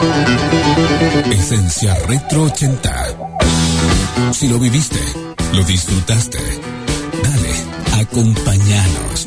Esencia Retro 80. Si lo viviste, lo disfrutaste. Dale, acompáñanos.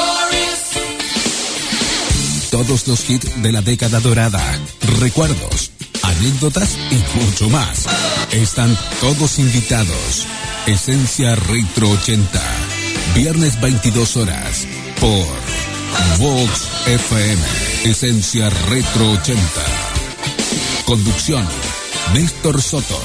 Todos los hits de la década dorada, recuerdos, anécdotas y mucho más. Están todos invitados. Esencia Retro 80. Viernes 22 horas por Vox FM. Esencia Retro 80. Conducción, Néstor Soto.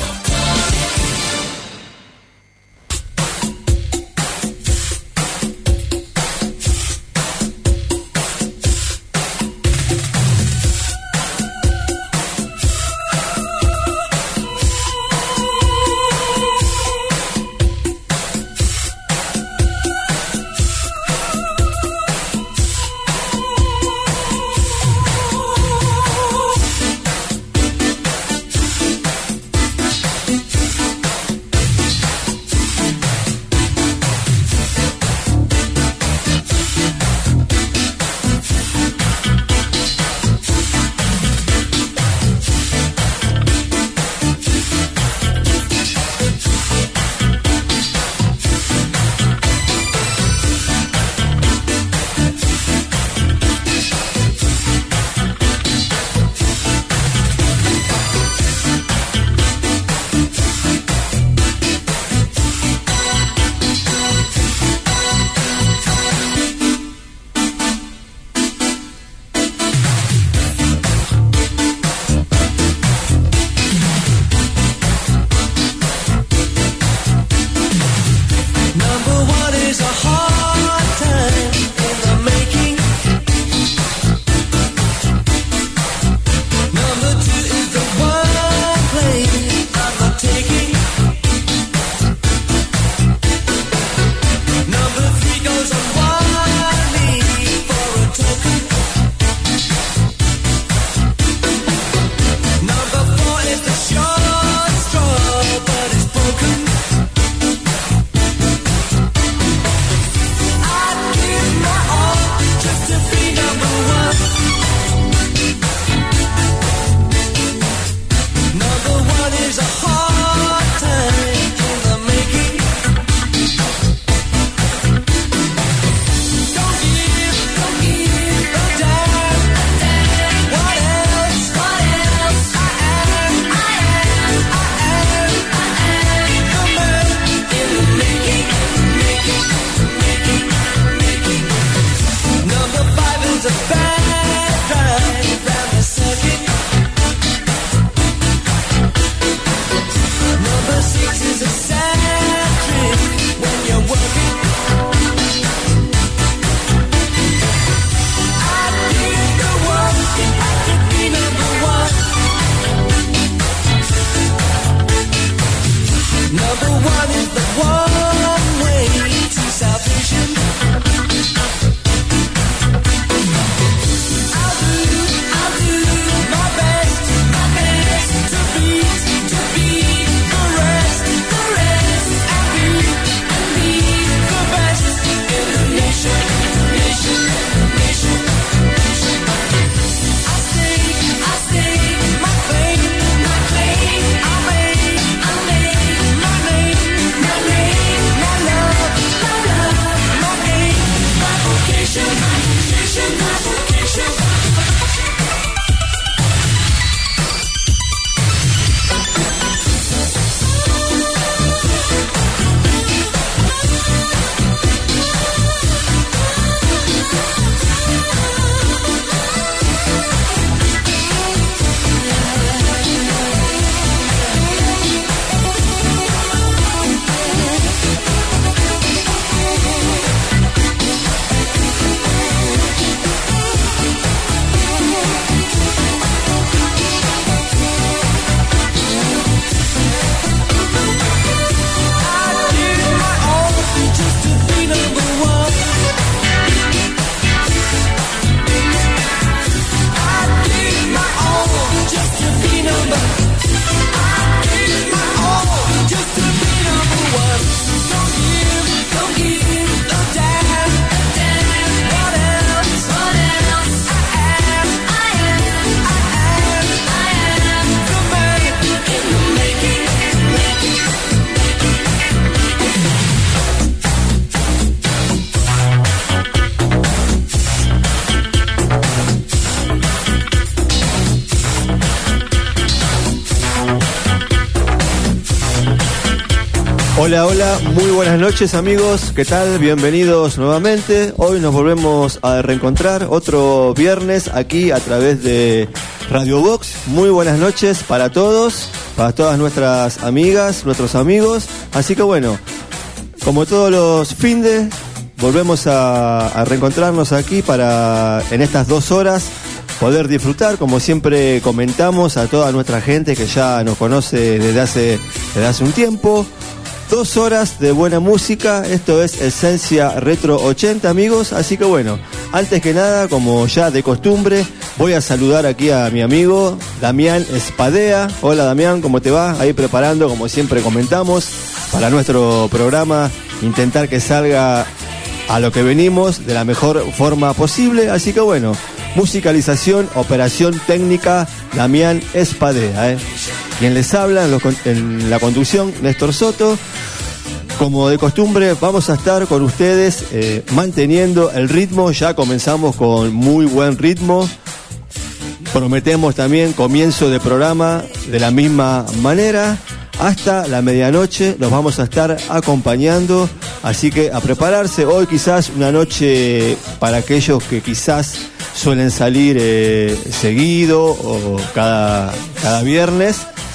Hola, hola, muy buenas noches amigos, ¿qué tal? Bienvenidos nuevamente. Hoy nos volvemos a reencontrar otro viernes aquí a través de Radio Box. Muy buenas noches para todos, para todas nuestras amigas, nuestros amigos. Así que bueno, como todos los findes, volvemos a reencontrarnos aquí para en estas 2 horas poder disfrutar, como siempre comentamos a toda nuestra gente que ya nos conoce desde hace un tiempo. 2 horas de buena música, esto es Esencia Retro 80 amigos, así que bueno, antes que nada, como ya de costumbre, voy a saludar aquí a mi amigo Damián Espadea. Hola Damián, ¿cómo te va? Ahí preparando, como siempre comentamos, para nuestro programa, intentar que salga a lo que venimos de la mejor forma posible, así que bueno, musicalización, operación técnica, Damián Espadea, Quien les habla en la conducción, Néstor Soto. Como de costumbre, vamos a estar con ustedes manteniendo el ritmo. Ya comenzamos con muy buen ritmo. Prometemos también comienzo de programa de la misma manera. Hasta la medianoche los vamos a estar acompañando. Así que a prepararse. Hoy quizás una noche para aquellos que quizás suelen salir seguido o cada viernes.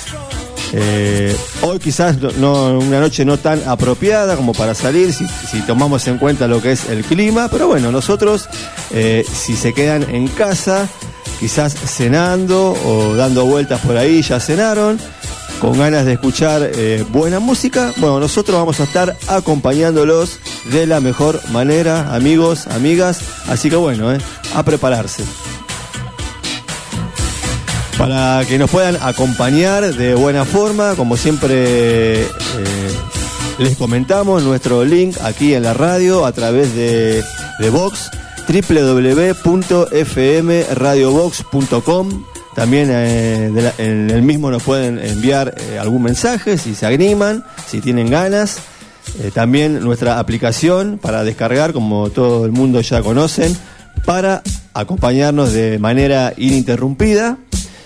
Hoy quizás no, una noche no tan apropiada como para salir si tomamos en cuenta lo que es el clima, pero bueno, nosotros si se quedan en casa, quizás cenando o dando vueltas por ahí, ya cenaron, con ganas de escuchar buena música, bueno, nosotros vamos a estar acompañándolos de la mejor manera, amigos, amigas, así que bueno, a prepararse. Para que nos puedan acompañar de buena forma, como siempre les comentamos, nuestro link aquí en la radio a través de Vox, www.fmradiovox.com. También en el mismo nos pueden enviar algún mensaje si se animan, si tienen ganas. También nuestra aplicación para descargar, como todo el mundo ya conocen, para acompañarnos de manera ininterrumpida.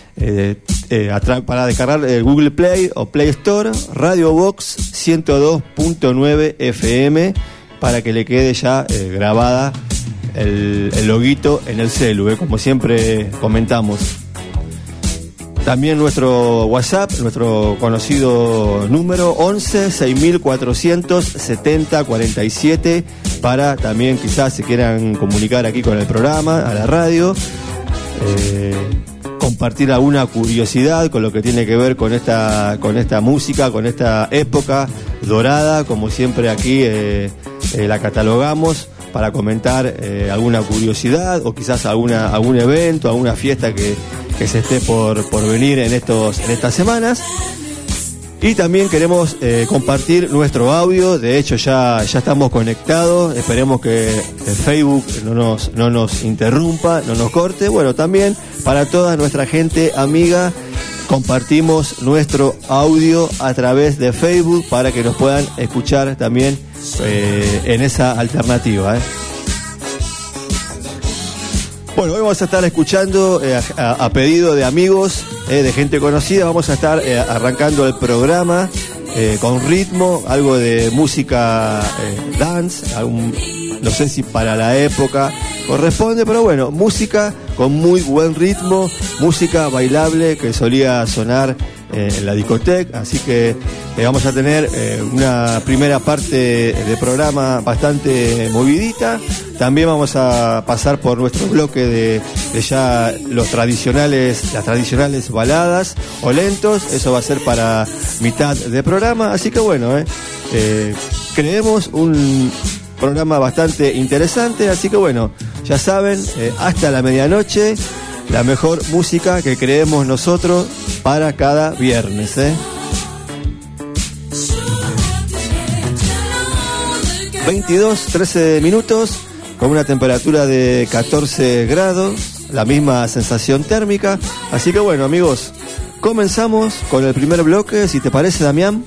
Para descargar Google Play o Play Store, Radio Box 102.9 FM, para que le quede ya grabada el loguito en el celu, como siempre comentamos. También nuestro WhatsApp, nuestro conocido número 11 6470 47, para también quizás se quieran comunicar aquí con el programa, a la radio, compartir alguna curiosidad con lo que tiene que ver con esta música, con esta época dorada, como siempre aquí la catalogamos, para comentar alguna curiosidad o quizás algún evento, alguna fiesta que se esté por venir en estas semanas. Y también queremos compartir nuestro audio. De hecho ya estamos conectados. Esperemos que el Facebook no nos interrumpa, no nos corte. Bueno, también para toda nuestra gente amiga, compartimos nuestro audio a través de Facebook para que nos puedan escuchar también en esa alternativa. Bueno, hoy vamos a estar escuchando a pedido de amigos, de gente conocida, vamos a estar arrancando el programa con ritmo, algo de música dance, no sé si para la época corresponde, pero bueno, música con muy buen ritmo, música bailable que solía sonar en la discoteca, así que vamos a tener una primera parte de programa bastante movidita. También vamos a pasar por nuestro bloque de ya las tradicionales baladas o lentos. Eso va a ser para mitad de programa, así que bueno, creemos un programa bastante interesante, así que bueno, ya saben, hasta la medianoche, la mejor música que creemos nosotros para cada viernes, 22:13 minutos, con una temperatura de 14 grados, la misma sensación térmica. Así que bueno, amigos, comenzamos con el primer bloque, si te parece, Damián.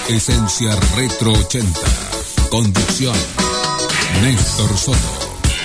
Esencia Retro 80. Conducción: Néstor Soto.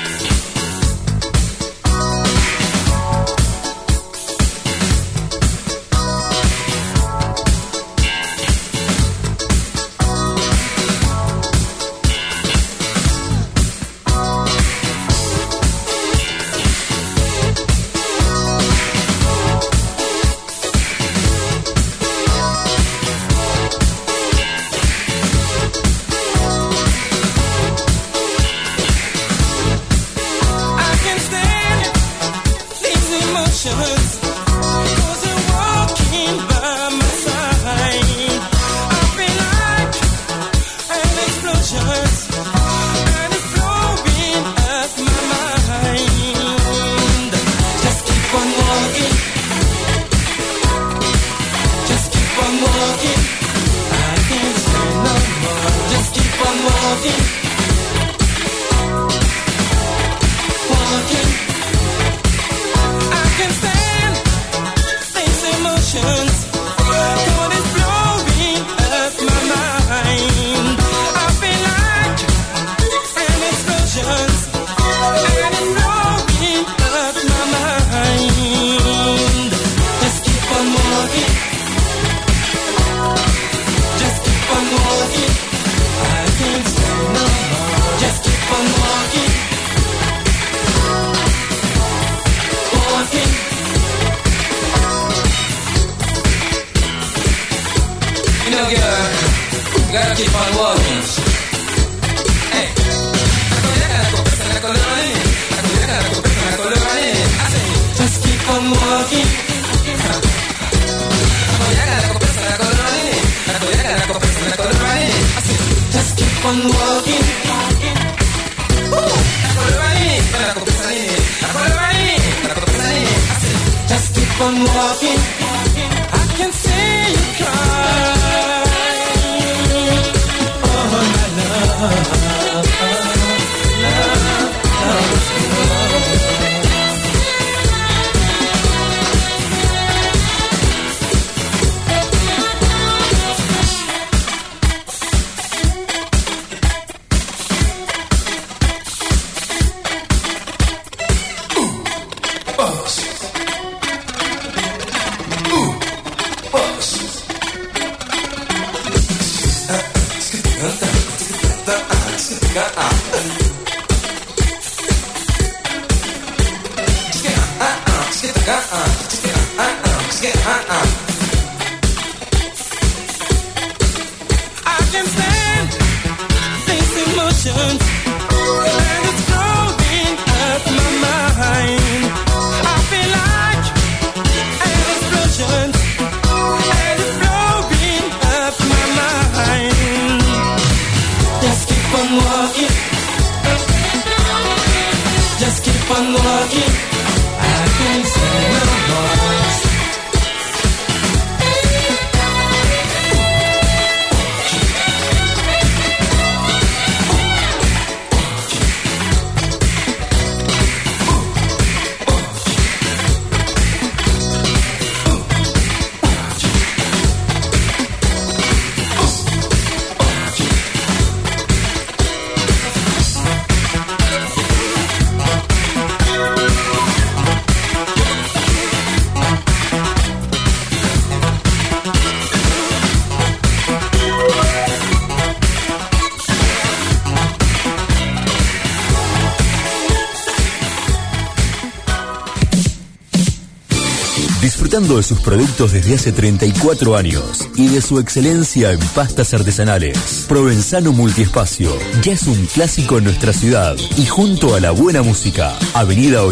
Disfrutando de sus productos desde hace 34 años y de su excelencia en pastas artesanales. Provenzano Multiespacio ya es un clásico en nuestra ciudad y junto a la buena música. Avenida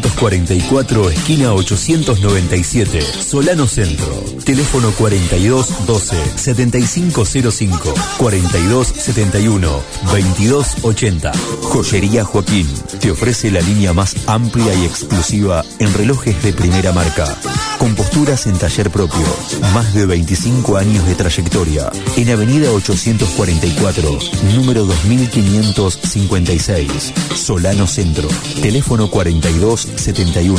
844, esquina 897, Solano Centro. Teléfono 4212 7505 4271 2280. Joyería Joaquín te ofrece la línea más amplia y exclusiva en relojes de primera marca. Con posturas en taller propio, más de 25 años de trayectoria. En Avenida 844, número 2556, Solano Centro. Teléfono 4271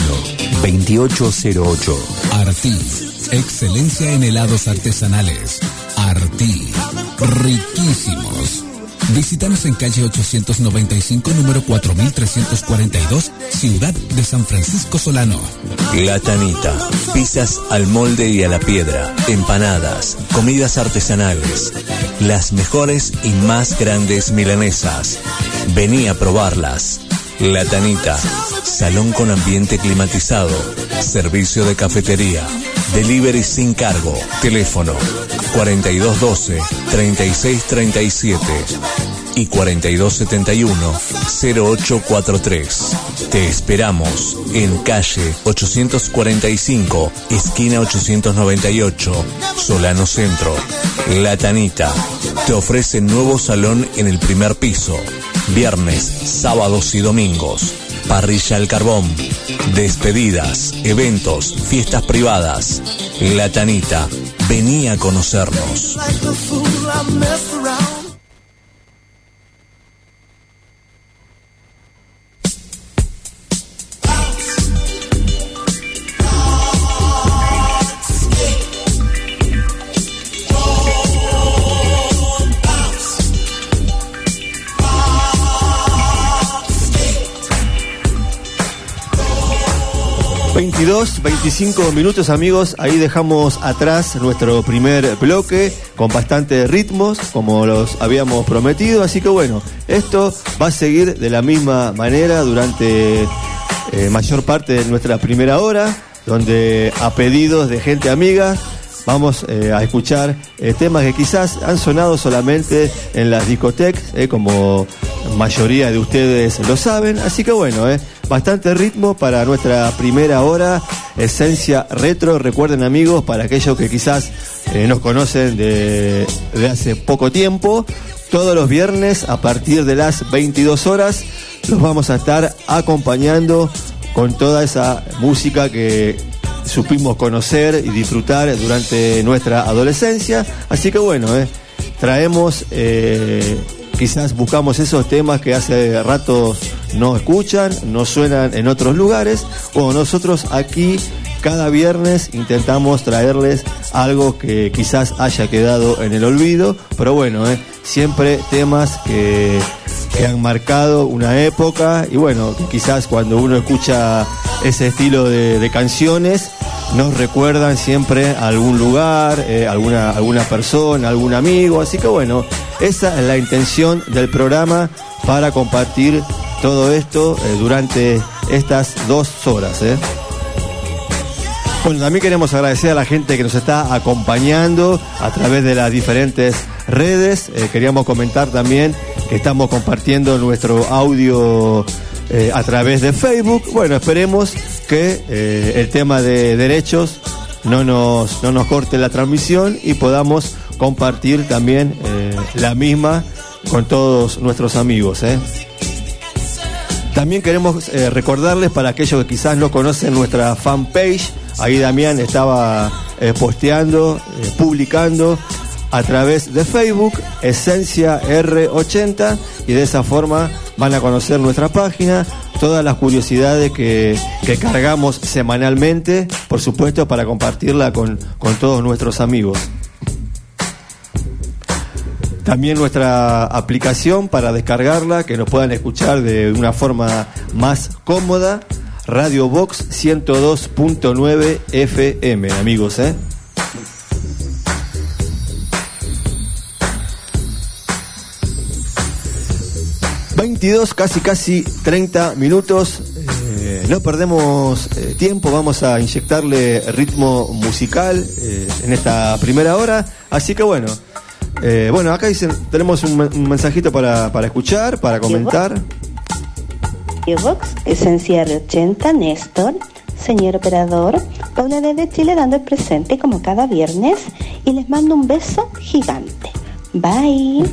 2808. Artí, excelencia en helados artesanales. Artí. riquísimos. Visítanos en calle 895, número 4342, Ciudad de San Francisco Solano. La Tanita, pizzas al molde y a la piedra, empanadas, comidas artesanales, las mejores y más grandes milanesas. Vení a probarlas. La Tanita, salón con ambiente climatizado, servicio de cafetería, delivery sin cargo, teléfono 4212-3637 y 4271-0843. Te esperamos en calle 845, esquina 898, Solano Centro. La Tanita te ofrece nuevo salón en el primer piso, viernes, sábados y domingos, parrilla al carbón, despedidas, eventos, fiestas privadas. La Tanita, vení a conocernos. 25 minutos, amigos. Ahí dejamos atrás nuestro primer bloque con bastante ritmos, como los habíamos prometido. Así que bueno, esto va a seguir de la misma manera durante mayor parte de nuestra primera hora, donde a pedidos de gente amiga vamos a escuchar temas que quizás han sonado solamente en las discotecas, como mayoría de ustedes lo saben. Así que bueno, bastante ritmo para nuestra primera hora, esencia retro. Recuerden, amigos, para aquellos que quizás nos conocen de hace poco tiempo, todos los viernes a partir de las 22 horas los vamos a estar acompañando con toda esa música que supimos conocer y disfrutar durante nuestra adolescencia. Así que bueno, traemos, quizás buscamos esos temas que hace rato no escuchan, no suenan en otros lugares, o nosotros aquí cada viernes intentamos traerles algo que quizás haya quedado en el olvido, pero bueno, siempre temas que han marcado una época, y bueno, que quizás cuando uno escucha ese estilo de canciones nos recuerdan siempre a algún lugar, alguna persona, algún amigo. Así que bueno, esa es la intención del programa, para compartir todo esto durante estas 2 horas. Bueno, también queremos agradecer a la gente que nos está acompañando a través de las diferentes redes. Queríamos comentar también que estamos compartiendo nuestro audio a través de Facebook. Bueno, esperemos que el tema de derechos no nos corte la transmisión y podamos compartir también la misma con todos nuestros amigos. También queremos recordarles, para aquellos que quizás no conocen nuestra fanpage, ahí Damián estaba posteando, publicando a través de Facebook, Esencia R80, y de esa forma van a conocer nuestra página, todas las curiosidades que cargamos semanalmente, por supuesto, para compartirla con todos nuestros amigos. También nuestra aplicación para descargarla, que nos puedan escuchar de una forma más cómoda, Radio Box 102.9 FM, amigos, 22, casi 30 minutos. No perdemos tiempo, vamos a inyectarle ritmo musical en esta primera hora. Así que bueno, acá dicen, tenemos un mensajito para escuchar, para comentar. Vox, Esencia R80, Néstor, señor operador, Paula desde Chile dando el presente como cada viernes, y les mando un beso gigante. Bye.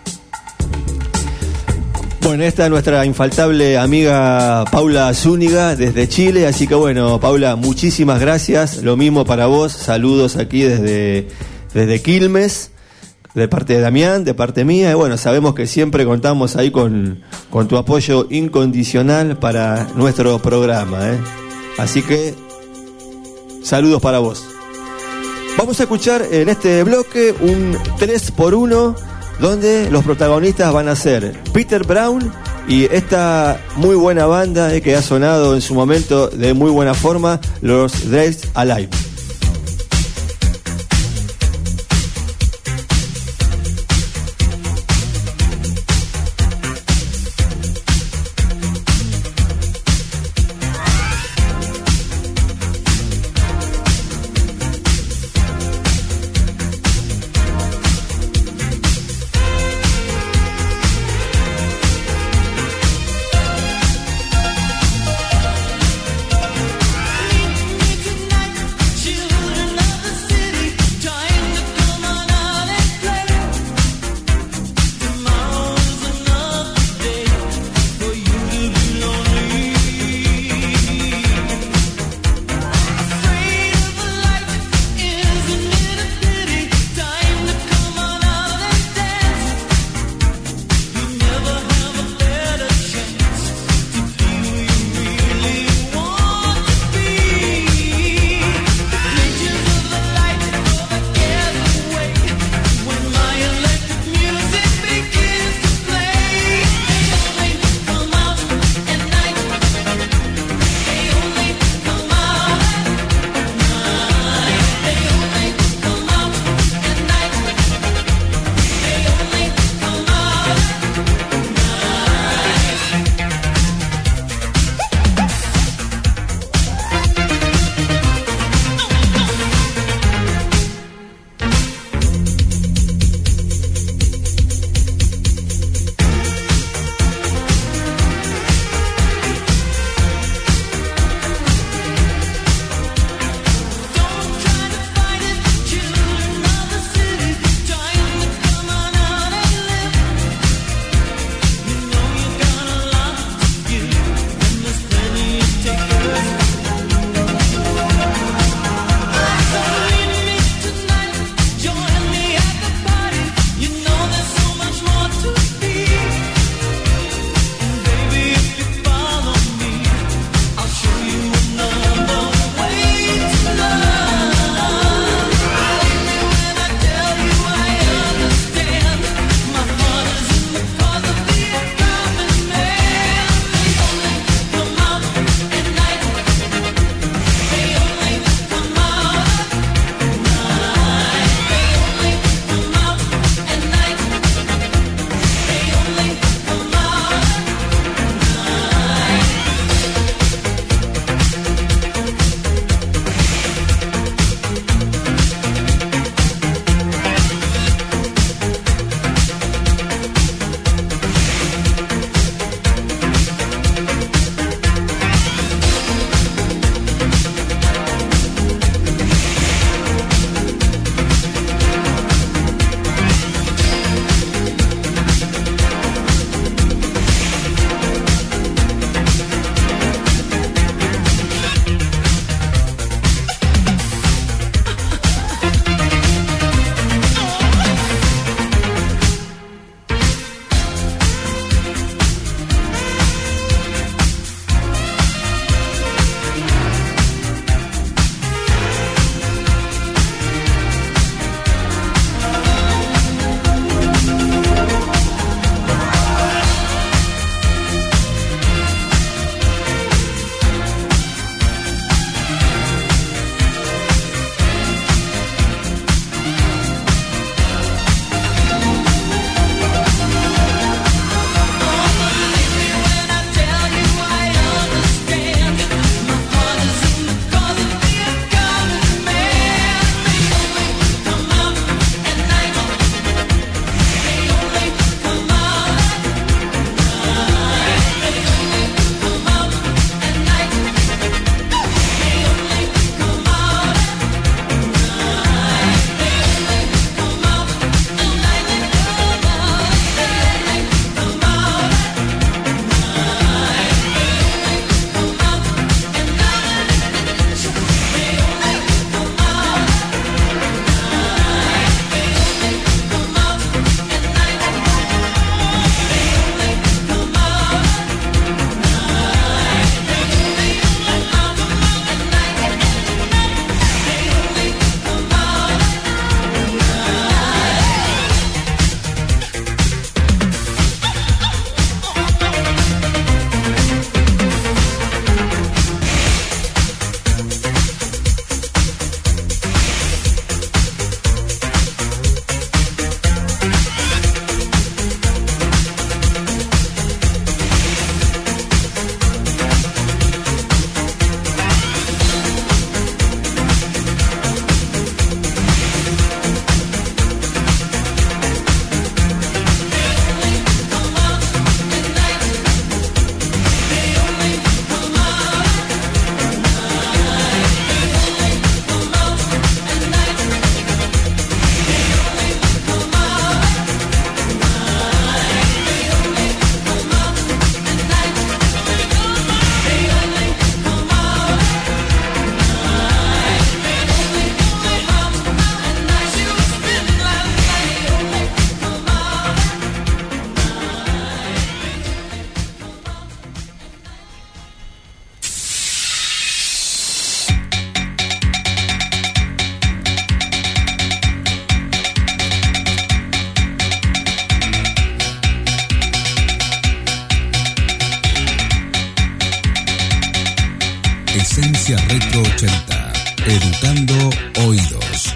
Bueno, esta es nuestra infaltable amiga Paula Zúñiga desde Chile, así que bueno, Paula, muchísimas gracias. Lo mismo para vos, saludos aquí desde Quilmes, de parte de Damián, de parte mía. Y bueno, sabemos que siempre contamos ahí con tu apoyo incondicional para nuestro programa, Así que saludos para vos. Vamos a escuchar en este bloque un 3x1 donde los protagonistas van a ser Peter Brown y esta muy buena banda que ha sonado en su momento de muy buena forma, los Drive Alive. She Esencia Retro 80. Educando oídos.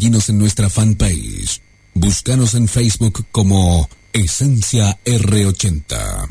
seguinos en nuestra fanpage. Búscanos en Facebook como Esencia R80.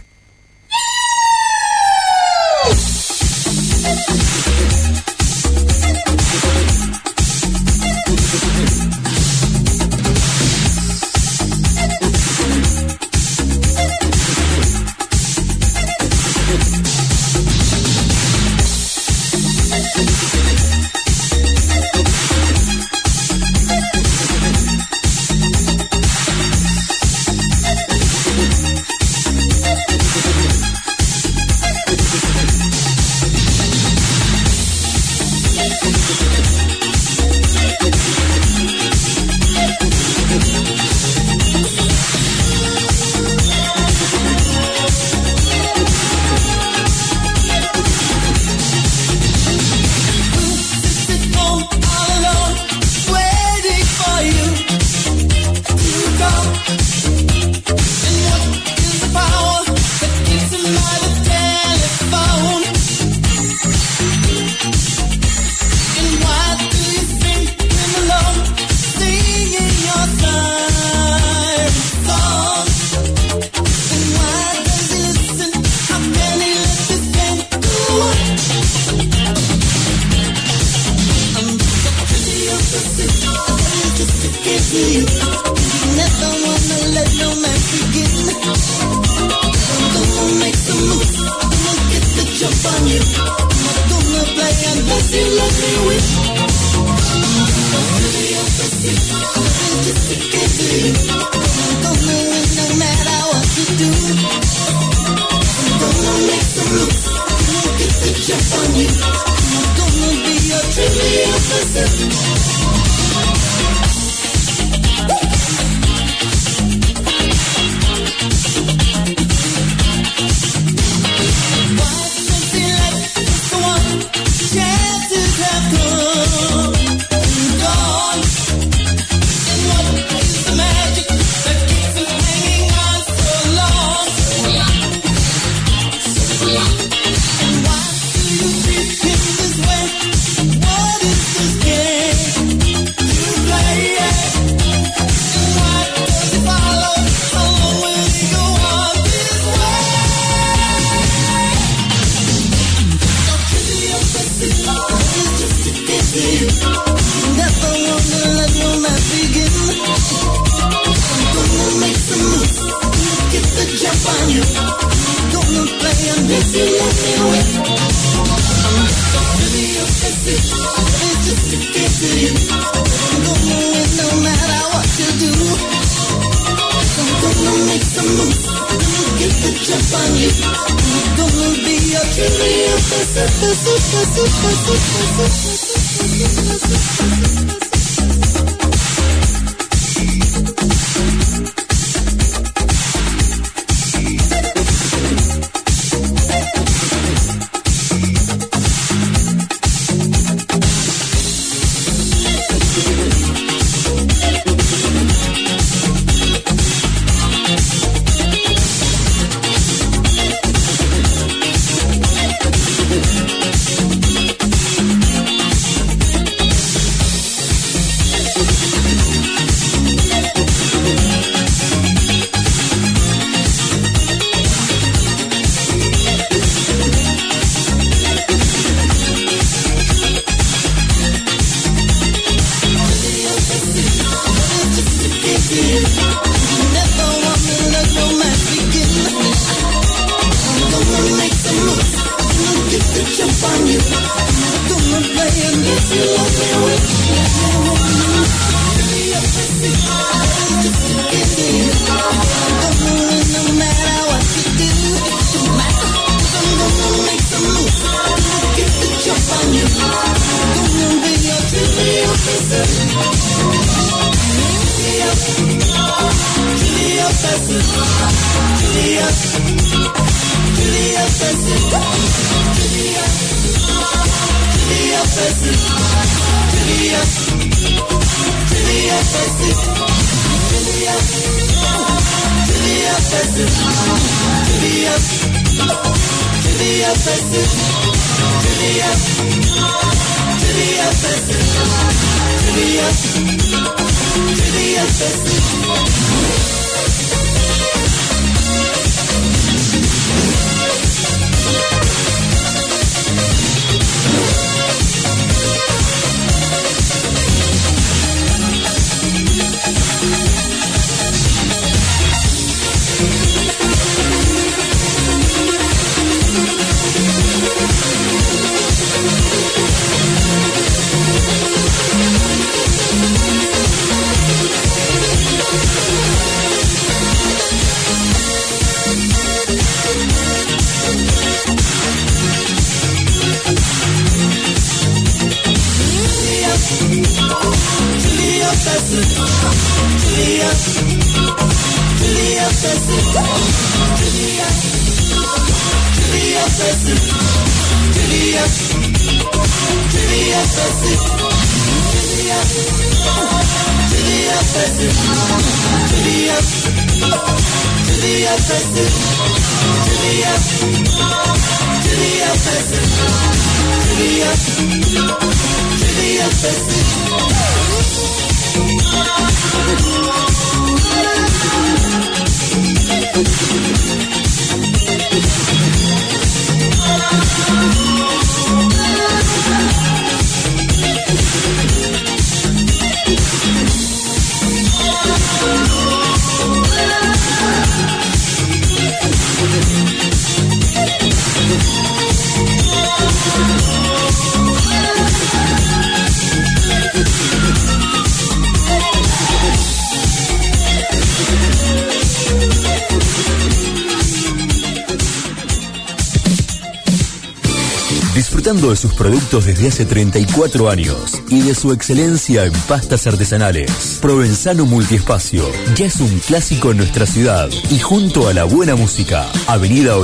Disfrutando de sus productos desde hace 34 años y de su excelencia en pastas artesanales, Provenzano Multiespacio ya es un clásico en nuestra ciudad y junto a la buena música, Avenida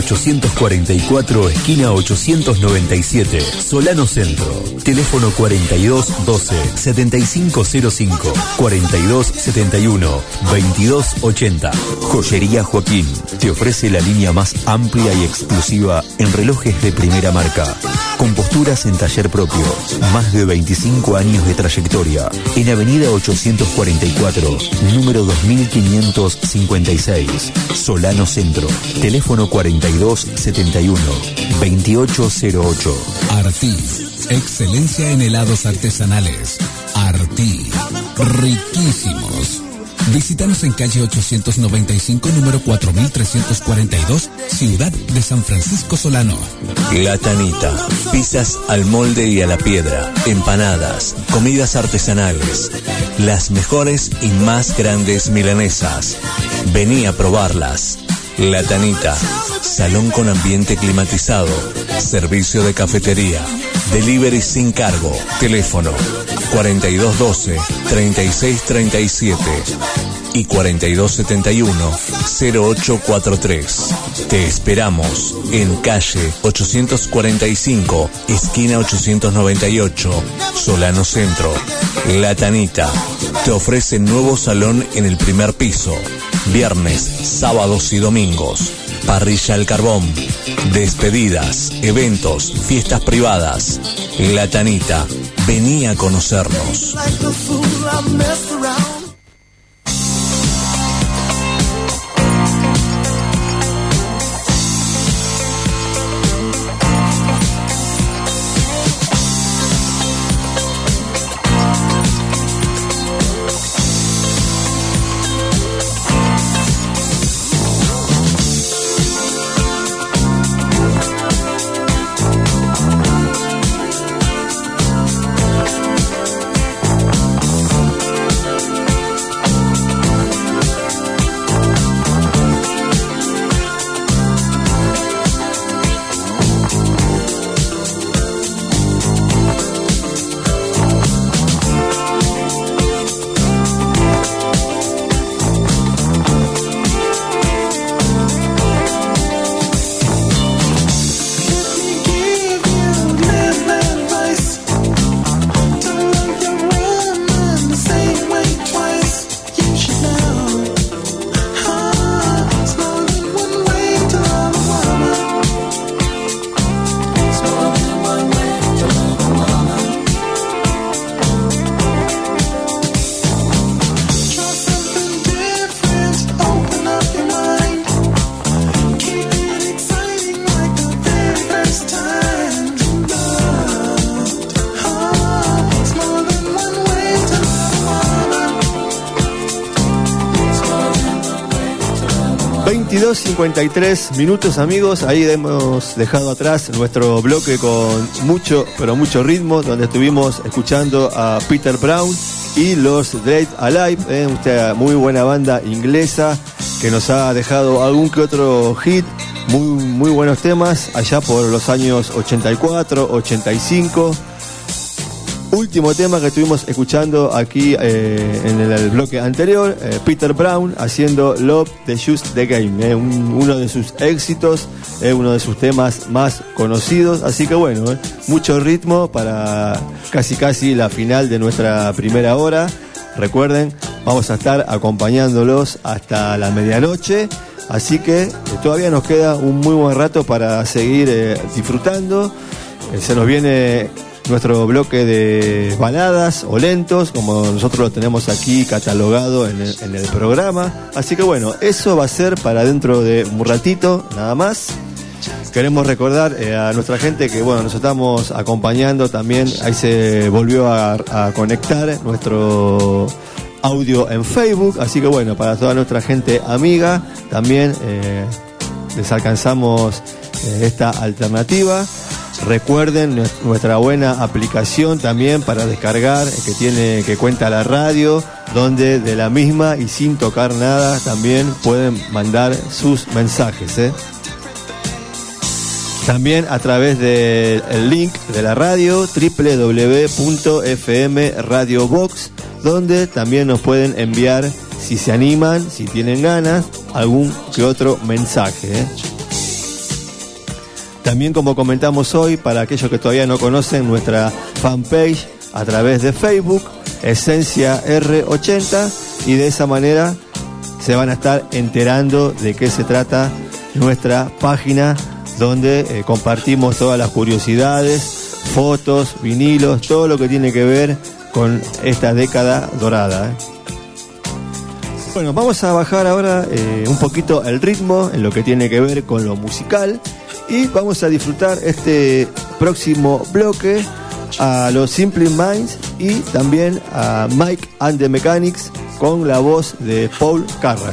844, esquina 897, Solano Centro, teléfono 4212-7505, 4271-2280. Joyería Joaquín te ofrece la línea más amplia y exclusiva en relojes de primera marca, con posturas en taller propio, más de 25 años de trayectoria, en Avenida 844, número 2556, Solano Centro, teléfono 4271-2808. Artí, excelencia en helados artesanales. Artí, riquísimos. Visítanos en calle 895, número 4342, Ciudad de San Francisco Solano. La Tanita, pizzas al molde y a la piedra, empanadas, comidas artesanales, las mejores y más grandes milanesas. Vení a probarlas. La Tanita, salón con ambiente climatizado, servicio de cafetería, delivery sin cargo, teléfono 4212-3637 y 4271-0843. Te esperamos en calle 845, esquina 898, Solano Centro. La Tanita te ofrece nuevo salón en el primer piso, viernes, sábados y domingos, parrilla al carbón, despedidas, eventos, fiestas privadas. La Tanita, vení a conocernos. 22:53 minutos, amigos. Ahí hemos dejado atrás nuestro bloque con mucho, pero mucho ritmo, donde estuvimos escuchando a Peter Brown y los Dead Alive, una muy buena banda inglesa que nos ha dejado algún que otro hit, muy buenos temas allá por los años 84, 85. Último tema que estuvimos escuchando aquí en el bloque anterior, Peter Brown haciendo Love the Just the Game, uno de sus éxitos, uno de sus temas más conocidos, así que bueno, mucho ritmo para casi la final de nuestra primera hora. Recuerden, vamos a estar acompañándolos hasta la medianoche, así que todavía nos queda un muy buen rato para seguir disfrutando. Se nos viene nuestro bloque de baladas o lentos, como nosotros lo tenemos aquí catalogado en el programa. Así que bueno, eso va a ser para dentro de un ratito, nada más. Queremos recordar a nuestra gente que bueno, nos estamos acompañando también. Ahí se volvió a conectar nuestro audio en Facebook. Así que bueno, para toda nuestra gente amiga también les alcanzamos esta alternativa. Recuerden nuestra buena aplicación también para descargar, que cuenta la radio, donde de la misma y sin tocar nada también pueden mandar sus mensajes. También a través del link de la radio www.fmradiobox, donde también nos pueden enviar, si se animan, si tienen ganas, algún que otro mensaje. También, como comentamos hoy, para aquellos que todavía no conocen nuestra fanpage a través de Facebook, Esencia R80, y de esa manera se van a estar enterando de qué se trata nuestra página, donde compartimos todas las curiosidades, fotos, vinilos, todo lo que tiene que ver con esta década dorada. Bueno, vamos a bajar ahora un poquito el ritmo en lo que tiene que ver con lo musical. Y vamos a disfrutar este próximo bloque a los Simple Minds y también a Mike and the Mechanics con la voz de Paul Carrack.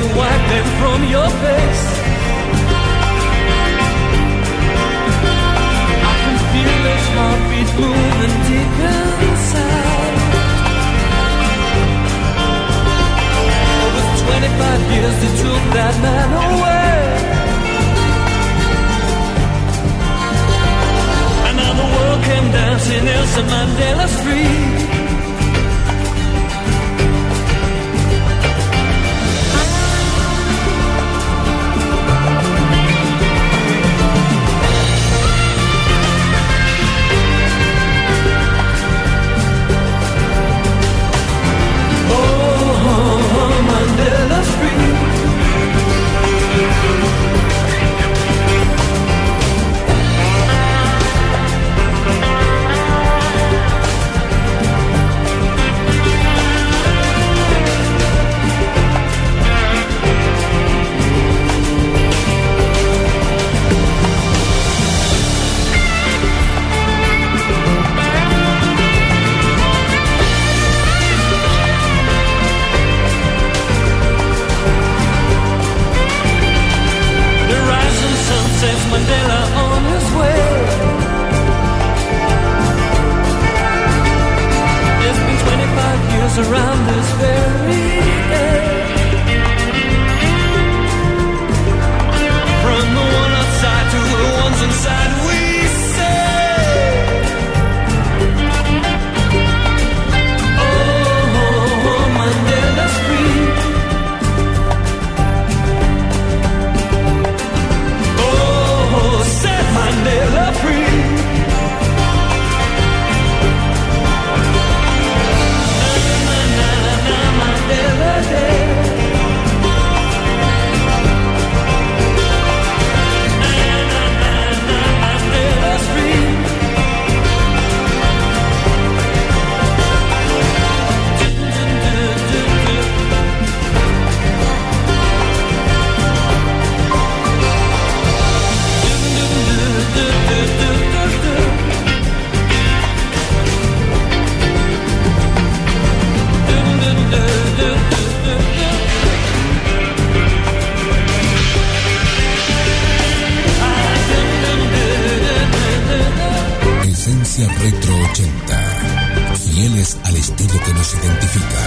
wipe them from your face. I can feel his heartbeat moving deep inside. Over 25 years they took that man away, and now the world came dancing Nelson Mandela Street. Mandela on his way. It's been 25 years around this very day. From the one outside to the ones inside, we say, oh, Mandela's free. Mandela free. Na, na, na, na, Mandela Day. Na, na, na, na, Mandela's free. Esencia Retro 80, fieles al estilo que nos identifica.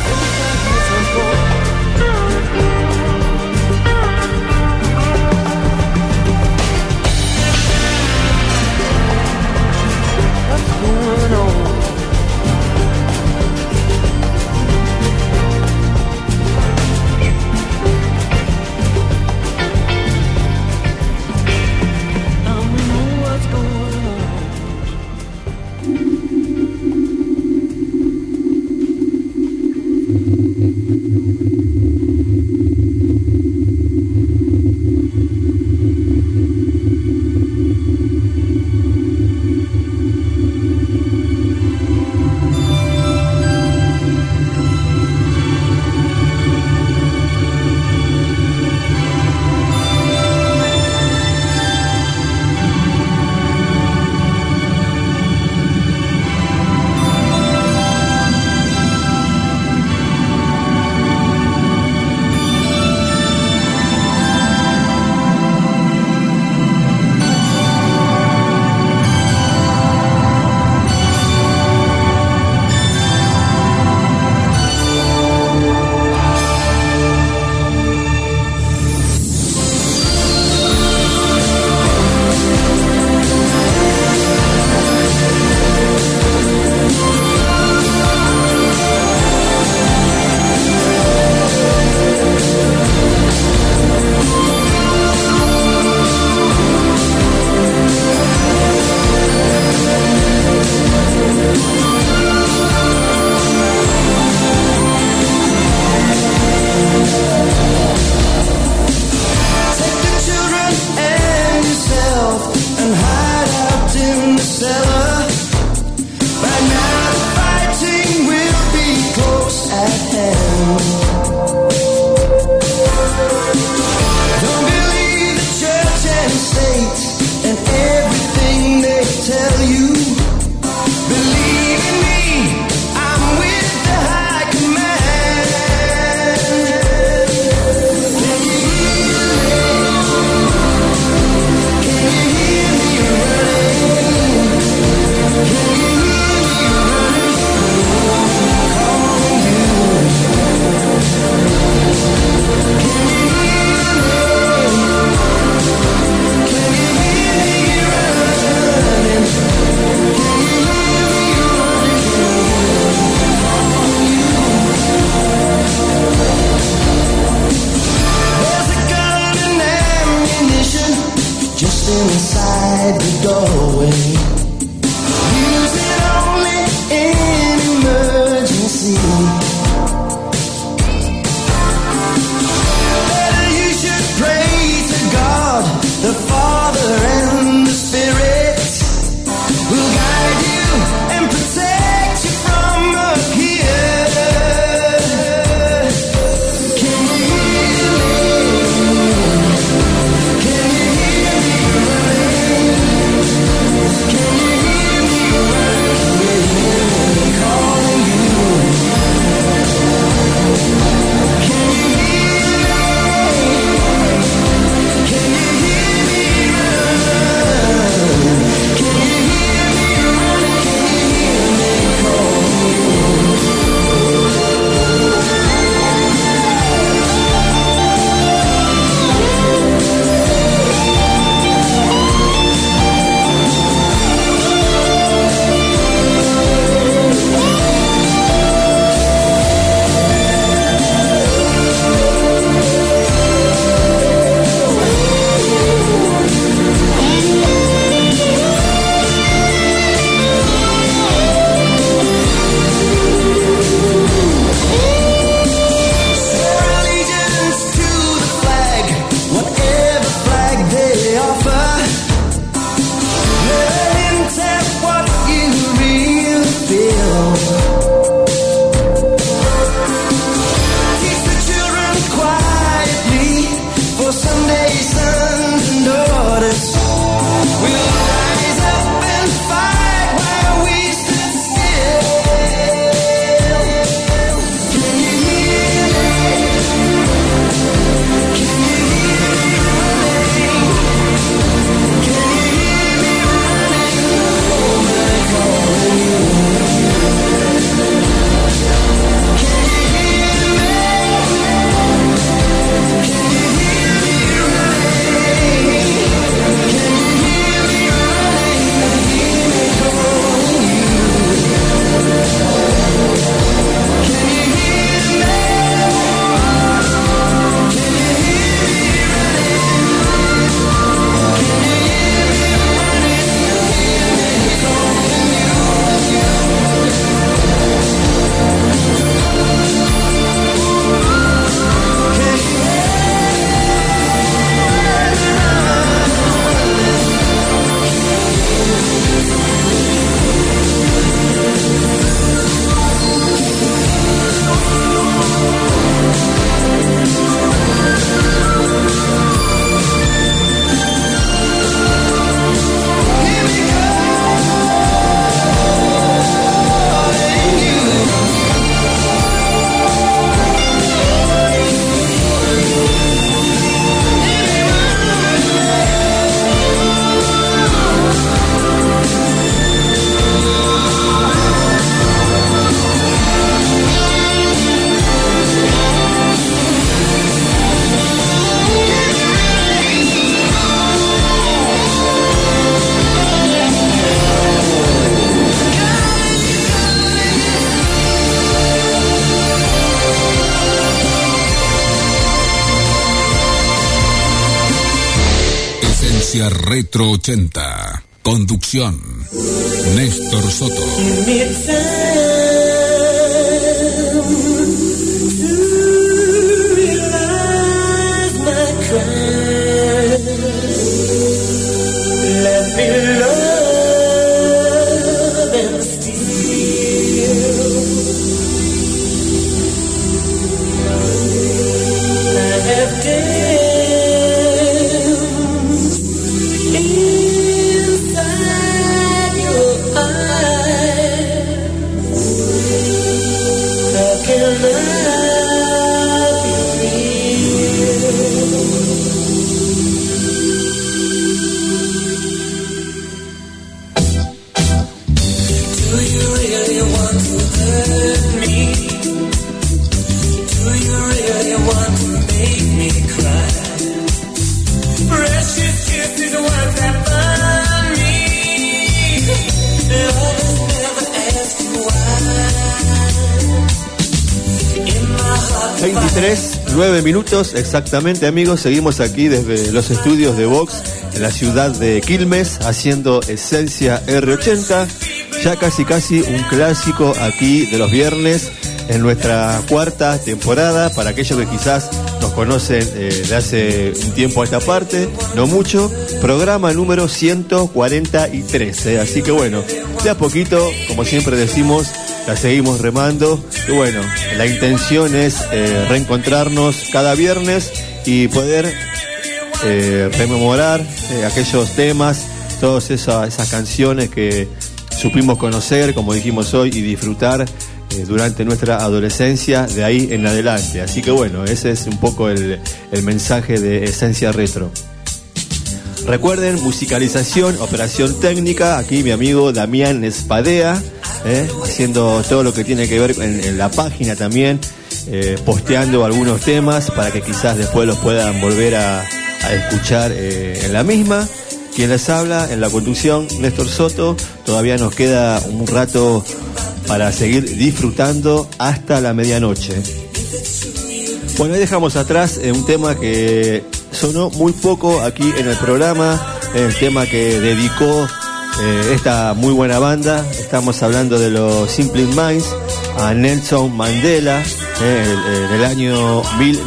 doorway. Use it only in emergency. Better you should pray to God, the Father and the Spirit will guide you and protect you from up here. Can you hear me? Can you hear me running? Can you hear me running? Can you hear me calling you? Can you hear me? Can you hear me running? Can you hear me running? Can you hear me calling you? Allegiance to the flag, whatever flag they offer. Let him tell what you really feel. Teach the children quietly, for someday sons and daughters will rise up and fight while we sit still. Can you hear me? Can you hear me running? Can you hear me running? Oh, my calling you. Can you hear me? Can you hear me running? Can you hear me running? Hear me calling you. Can you hear me? Can you hear me running? Can you hear me running? Hear me calling you. Can you Esencia Retro 80. Conducción: Néstor Soto. let me love and steal. I have danced inside your eyes. How can I be real? Do you really want to hurt me? Do you really want to make me cry? Precious kisses once that burn me. Lovers never ask you why. In my heart 23 9 minutos exactamente, amigos. Seguimos aquí desde los estudios de Vox en la ciudad de Quilmes haciendo Esencia R80. Ya casi un clásico aquí de los viernes en nuestra cuarta temporada. Para aquellos que quizás nos conocen de hace un tiempo a esta parte, no mucho, programa número 143. Así que bueno, de a poquito, como siempre decimos, la seguimos remando. Y bueno, la intención es reencontrarnos cada viernes y poder rememorar aquellos temas, todas esas canciones que supimos conocer, como dijimos hoy, y disfrutar durante nuestra adolescencia, de ahí en adelante. Así que bueno, ese es un poco el mensaje de Esencia Retro. Recuerden, musicalización, operación técnica, aquí mi amigo Damián Espadea, haciendo todo lo que tiene que ver en la página también, posteando algunos temas para que quizás después los puedan volver a escuchar en la misma. Quien les habla en la conducción, Néstor Soto. Todavía nos queda un rato para seguir disfrutando hasta la medianoche. Bueno, ahí dejamos atrás un tema que sonó muy poco aquí en el programa, el tema que dedicó esta muy buena banda. Estamos hablando de los Simple Minds, a Nelson Mandela. En el año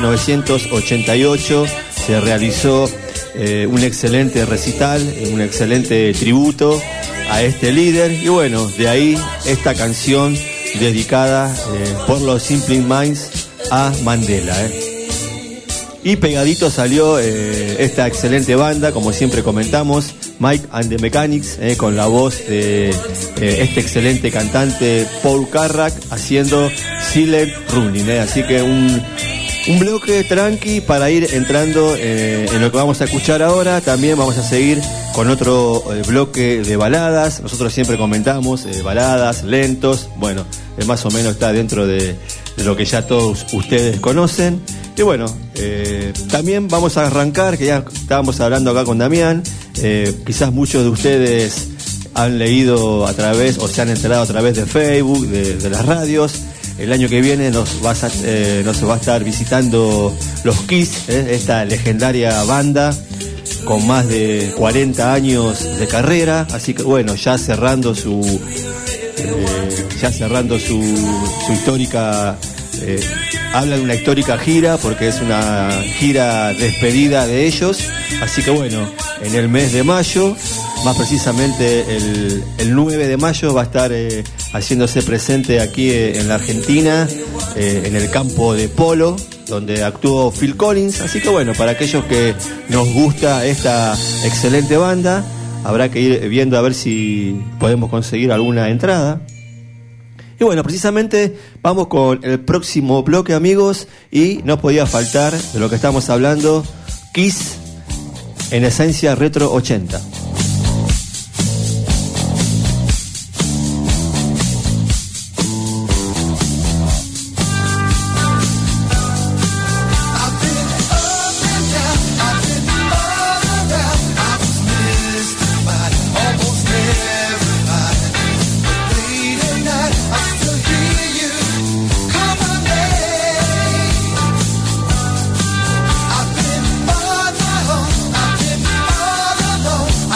1988 se realizó un excelente recital, un excelente tributo a este líder, y bueno, de ahí esta canción dedicada por los Simple Minds a Mandela. Y pegadito salió esta excelente banda, como siempre comentamos, Mike and the Mechanics, con la voz de este excelente cantante Paul Carrack haciendo Silent Running. Así que un bloque tranqui para ir entrando en lo que vamos a escuchar ahora. También vamos a seguir con otro bloque de baladas. Nosotros siempre comentamos baladas, lentos. Bueno, más o menos está dentro de lo que ya todos ustedes conocen. Y bueno, también vamos a arrancar, que ya estábamos hablando acá con Damián. Quizás muchos de ustedes han leído a través o se han enterado a través de Facebook, de las radios. El año que viene nos va a estar visitando los Kiss, esta legendaria banda con más de 40 años de carrera. Así que bueno, ya cerrando su histórica, habla de una histórica gira, porque es una gira despedida de ellos. Así que bueno, en el mes de mayo, más precisamente el 9 de mayo, va a estar haciéndose presente aquí en la Argentina, en el campo de polo, donde actuó Phil Collins. Así que bueno, para aquellos que nos gusta esta excelente banda, habrá que ir viendo a ver si podemos conseguir alguna entrada. Y bueno, precisamente vamos con el próximo bloque, amigos, y no podía faltar de lo que estamos hablando, Kiss en Esencia Retro 80. Alone.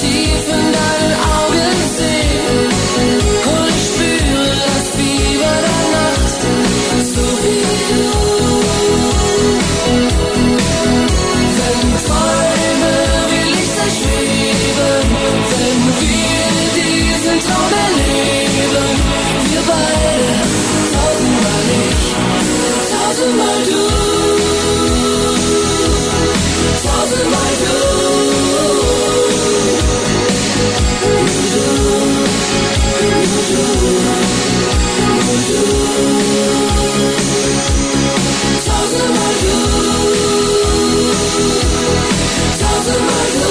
tief in deinen Augen sehen. Und ich spüre das Fieber der Nacht, so wie du. Wenn Träume wie Lichter schweben, wenn wir diesen Traum erleben, wir beide, tausendmal ich, tausendmal du, tausendmal du, tausendmal du, tausendmal du.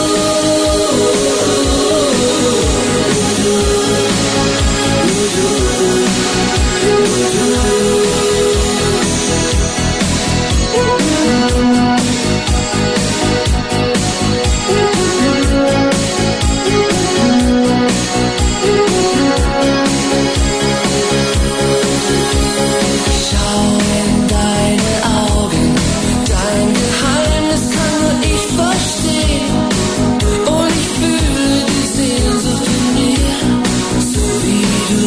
Schau in deine Augen, dein Geheimnis kann nur ich verstehen. Und ich fühle die Sehnsucht in mir, so wie du.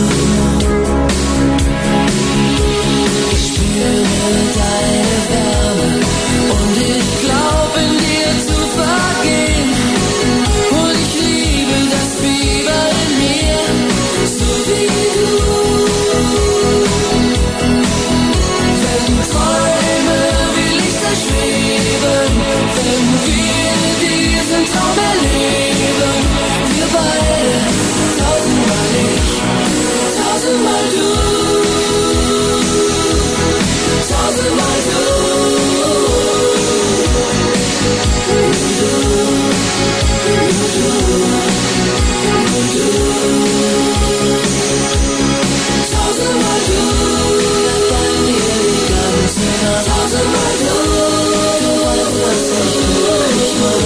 Ich spüre deine Wärme und ich glaub in dir zu vergehen. Und ich liebe das Fieber in mir, so wie du. Wenn Träume wie Lichter schweben, wenn wir diesen Traum erleben, wir beide, tausendmal ich, tausendmal du, tausendmal du, tausendmal du, bei mir die ganze Nacht, tausendmal du, du weißt, was ich mach,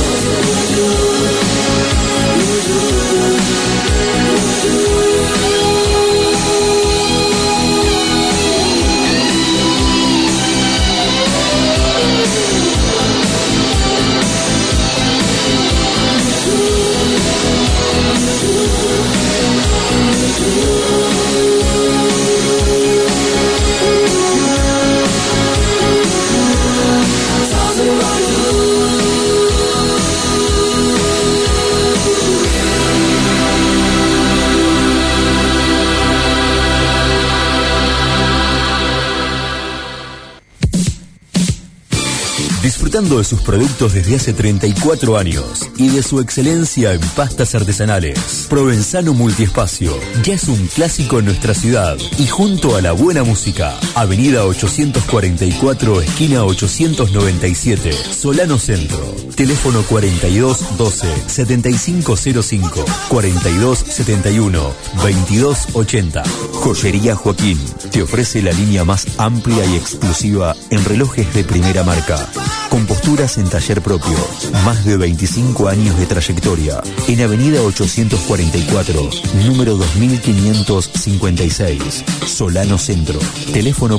Disfrutando de sus productos desde hace 34 años y de su excelencia en pastas artesanales, Provenzano Multiespacio ya es un clásico en nuestra ciudad y junto a la buena música, Avenida 844, esquina 897, Solano Centro. Teléfono 4212-7505, 4271-2280. Joyería Joaquín te ofrece la línea más amplia y exclusiva en relojes de primera marca. Con posturas en taller propio, más de 25 años de trayectoria. En Avenida 844, número 2556, Solano Centro. Teléfono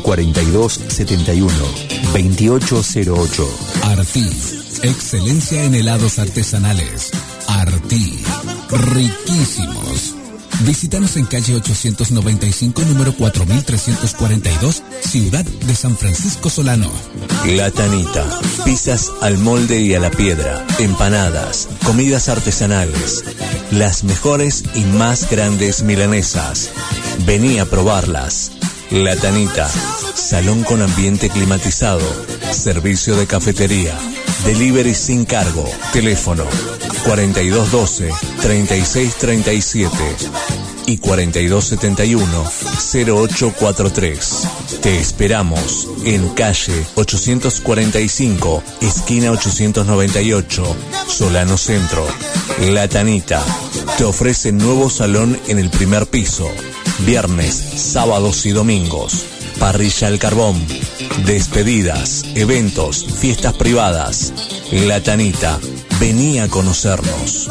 4271-2808. Artí, excelencia en helados artesanales. Artí, riquísimos. Visítanos en calle 895, número 4342, Ciudad de San Francisco Solano. La Tanita, pizzas al molde y a la piedra, empanadas, comidas artesanales, las mejores y más grandes milanesas. Vení a probarlas. La Tanita, salón con ambiente climatizado, servicio de cafetería, delivery sin cargo, teléfono 4212-3637 y 4271-0843. Te esperamos en calle 845, esquina 898, Solano Centro. La Tanita te ofrece nuevo salón en el primer piso, viernes, sábados y domingos, parrilla al carbón, despedidas, eventos, fiestas privadas. La Tanita, vení a conocernos.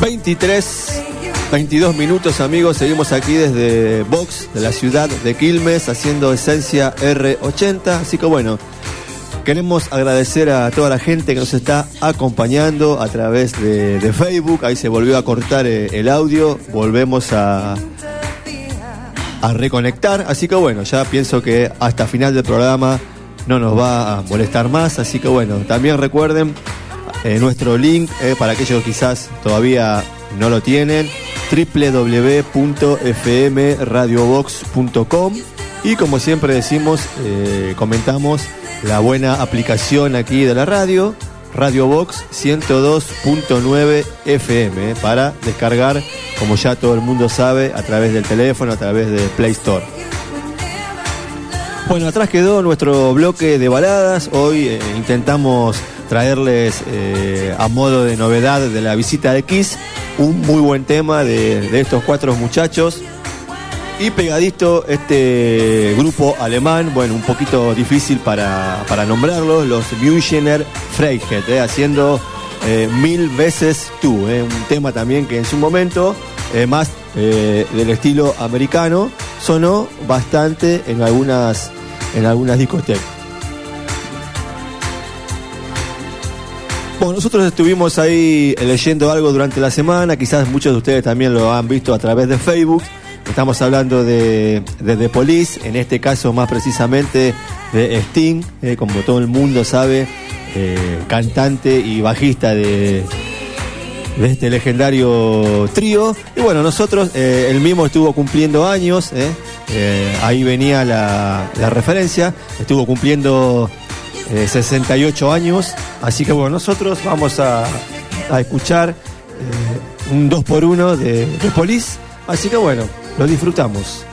22 minutos, amigos. Seguimos aquí desde Vox, de la ciudad de Quilmes, haciendo Esencia R80. Así que bueno, queremos agradecer a toda la gente que nos está acompañando a través de Facebook. Ahí se volvió a cortar el audio. Volvemos a reconectar. Así que bueno, ya pienso que hasta final del programa no nos va a molestar más. Así que bueno, también recuerden nuestro link para aquellos que quizás todavía no lo tienen, www.fmradiobox.com. Y como siempre decimos, comentamos la buena aplicación aquí de la radio, Radio Box 102.9 FM, para descargar, como ya todo el mundo sabe, a través del teléfono, a través del Play Store. Bueno, atrás quedó nuestro bloque de baladas. Hoy intentamos traerles a modo de novedad de la visita de Kiss un muy buen tema de estos cuatro muchachos. Y pegadito este grupo alemán, bueno, un poquito difícil para nombrarlos, los Münchener Freiheit, haciendo 1000 veces tú, un tema también que en su momento, más del estilo americano, sonó bastante en algunas discotecas. Bueno, nosotros estuvimos ahí leyendo algo durante la semana, quizás muchos de ustedes también lo han visto a través de Facebook. Estamos hablando de The Police, en este caso más precisamente de Sting, como todo el mundo sabe, cantante y bajista de este legendario trío. Y bueno, nosotros, él mismo estuvo cumpliendo años, ahí venía la referencia, estuvo cumpliendo 68 años, así que bueno, nosotros vamos a escuchar un 2x1 de The Police, así que bueno, lo disfrutamos.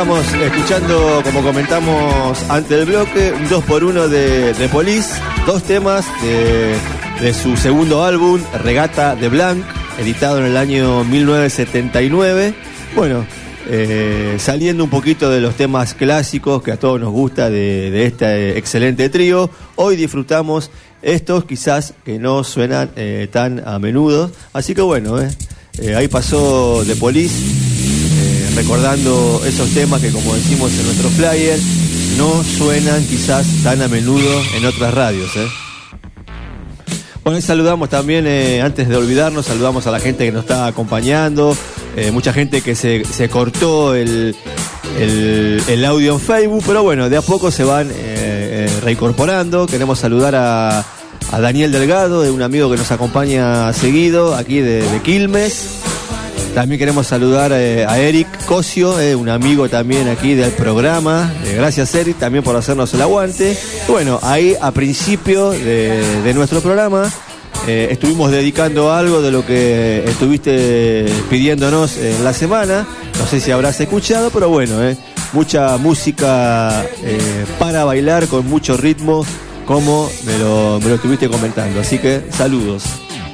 estábamos escuchando, como comentamos antes del bloque, un 2x1 de Police, dos temas de su segundo álbum, Regata de Blanc, editado en el año 1979. Bueno, saliendo un poquito de los temas clásicos que a todos nos gusta de este excelente trío, hoy disfrutamos estos quizás que no suenan tan a menudo. Así que bueno, ahí pasó The Police, recordando esos temas que, como decimos en nuestro flyer, no suenan quizás tan a menudo en otras radios. Bueno, y saludamos también, antes de olvidarnos, saludamos a la gente que nos está acompañando, mucha gente que se cortó el audio en Facebook, pero bueno, de a poco se van reincorporando. Queremos saludar a Daniel Delgado, un amigo que nos acompaña seguido aquí de Quilmes. También queremos saludar a Eric Cosio, un amigo también aquí del programa. Gracias, Eric, también por hacernos el aguante. Bueno, ahí a principio de nuestro programa estuvimos dedicando algo de lo que estuviste pidiéndonos en la semana. No sé si habrás escuchado, pero bueno, mucha música para bailar con mucho ritmo, como me lo estuviste comentando. Así que saludos.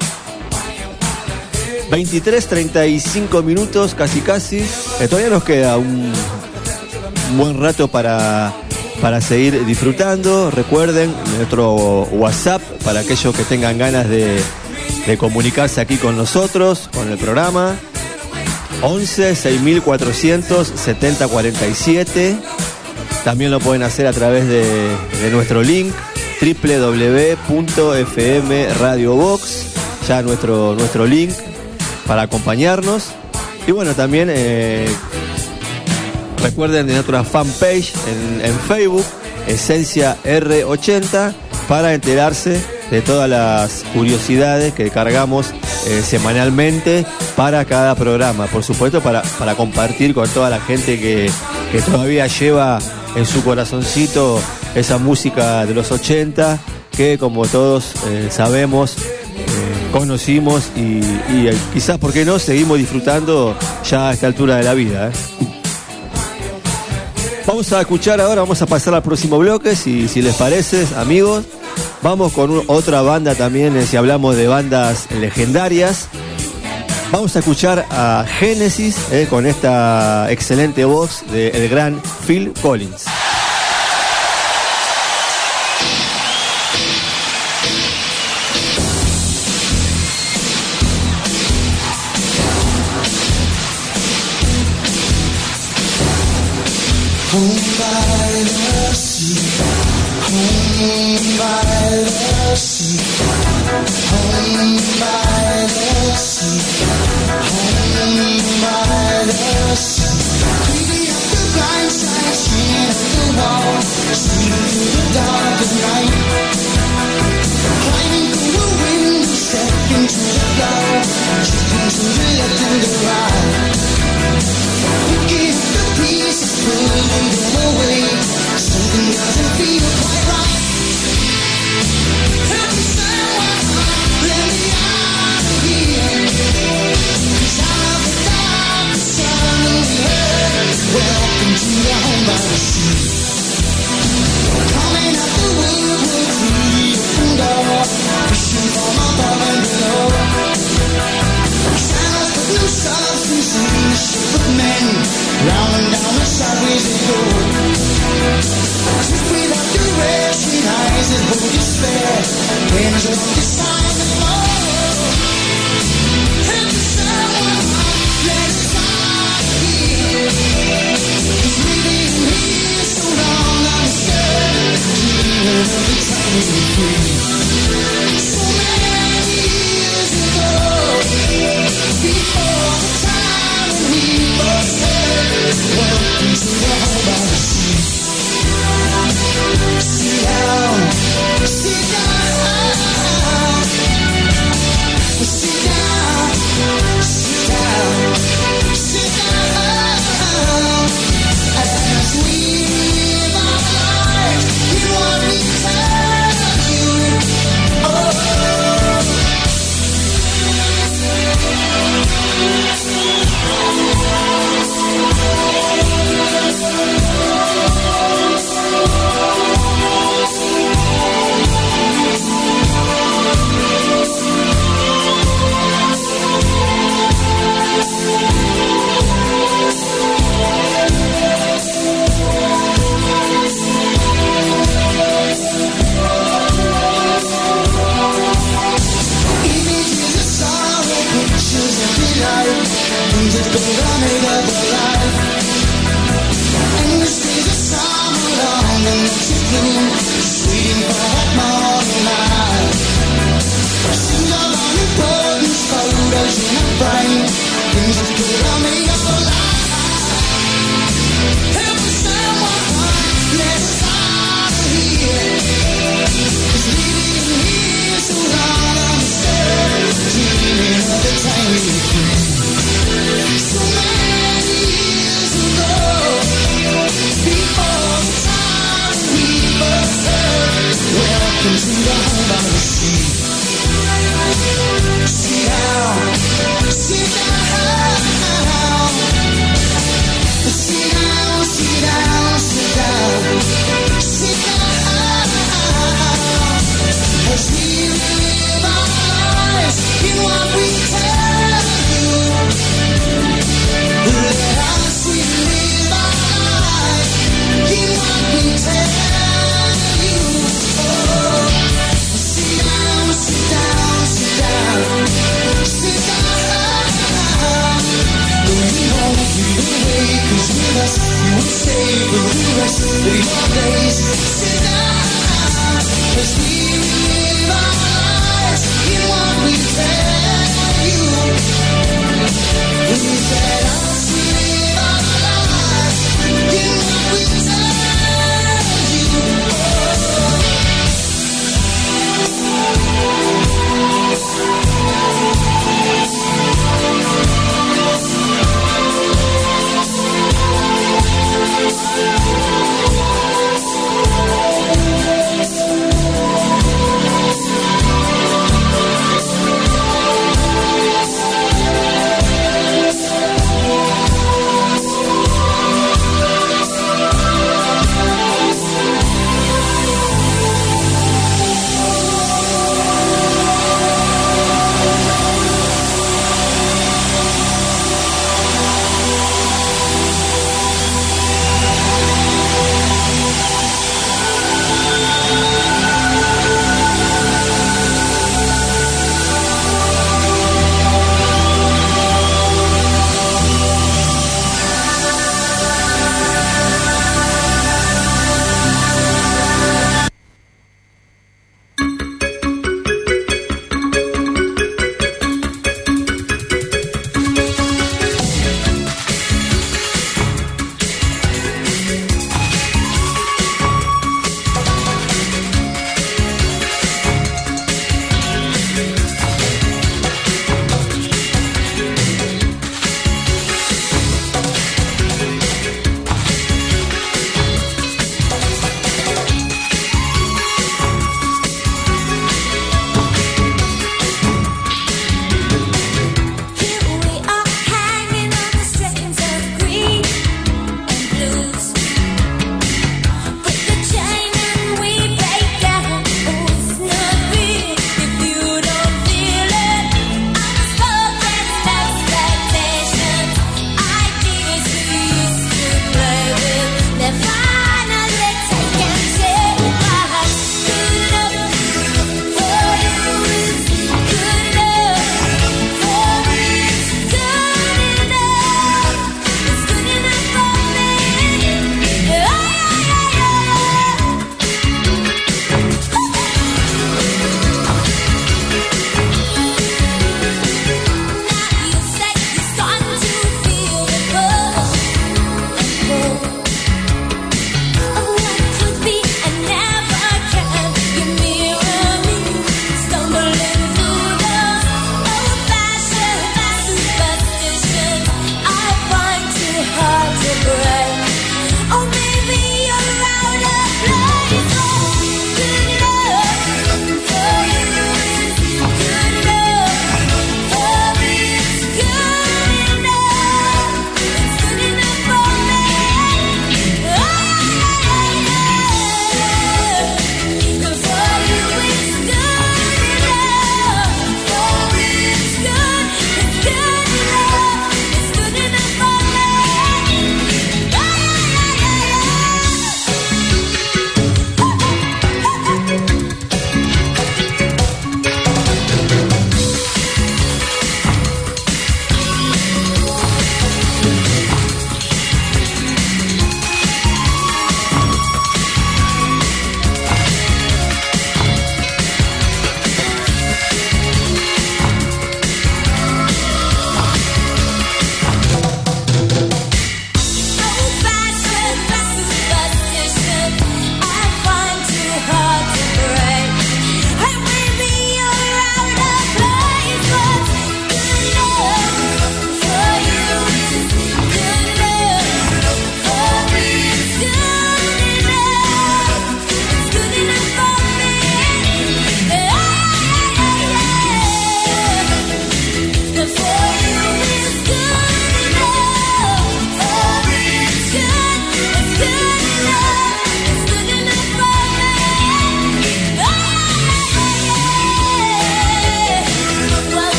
23:35 minutos, casi. Todavía nos queda un buen rato para seguir disfrutando. Recuerden nuestro WhatsApp para aquellos que tengan ganas de comunicarse aquí con nosotros, con el programa. 11 6400 7047. También lo pueden hacer a través de nuestro link www.fmradiobox, ya nuestro link para acompañarnos. Y bueno, también recuerden de nuestra fanpage en Facebook, Esencia R80, para enterarse de todas las curiosidades que cargamos semanalmente para cada programa. Por supuesto, para compartir con toda la gente que todavía lleva en su corazoncito esa música de los 80, que como todos sabemos, conocimos y quizás, ¿por qué no?, seguimos disfrutando ya a esta altura de la vida. Vamos a escuchar ahora, vamos a pasar al próximo bloque, si les parece, amigos. Vamos con otra banda también, si hablamos de bandas legendarias. Vamos a escuchar a Genesis con esta excelente voz del gran Phil Collins. Home by the sea, home by the sea, home by the sea, home by the sea. Cleaning up the blind side, stringing up the wall, sleeping through the dark of night. Climbing through the window, stepping to the floor, chipping to the left and the right. Picking up the pieces, pulling them away. Something doesn't feel quite right. Help me someone, let me out of here. 'Cause I love the dark, the sun and the earth. Welcome to the home by the sea. Coming out the woodwork through the open door, wishing for my above and below. Sounds of new substance in the ship of men, round and down the sideways they go. Trip without direction, eyes that hold despair, hands left beside the floor. Help me someone, let us out of here. 'Cause we've been here so long, I'm scared to leave every time we were free. So many years ago, before the time when we first heard, welcome to the home by the sea. Sit down, sit down, sit down, sit down, sit down. As we live our lives, you want me to tell you,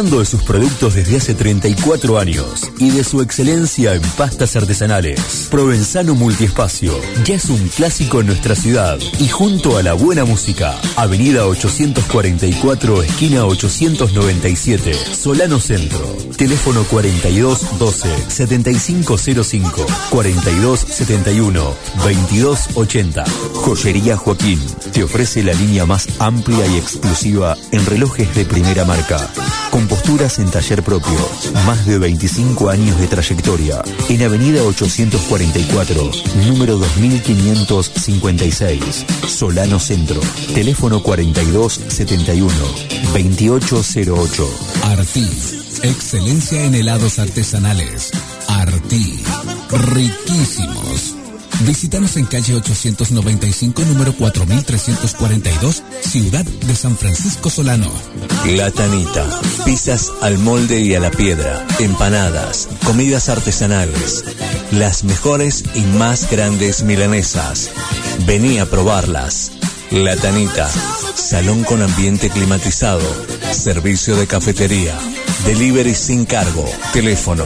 Disfrutando de sus productos desde hace 34 años y de su excelencia en pastas artesanales. Provenzano Multiespacio ya es un clásico en nuestra ciudad y junto a la buena música. Avenida 844, esquina 897, Solano Centro. Teléfono 4212-7505, 4271-2280. Joyería Joaquín te ofrece la línea más amplia y exclusiva en relojes de primera marca, con posturas en taller propio, más de 25 años de trayectoria. En Avenida 844, número 2556, Solano Centro. Teléfono 4271-2808. Artí, excelencia en helados artesanales. Artí, riquísimos. Visítanos en calle 895, número 4342, Ciudad de San Francisco Solano. La Tanita, pizzas al molde y a la piedra, empanadas, comidas artesanales, las mejores y más grandes milanesas. Vení a probarlas. La Tanita, salón con ambiente climatizado, servicio de cafetería, delivery sin cargo, teléfono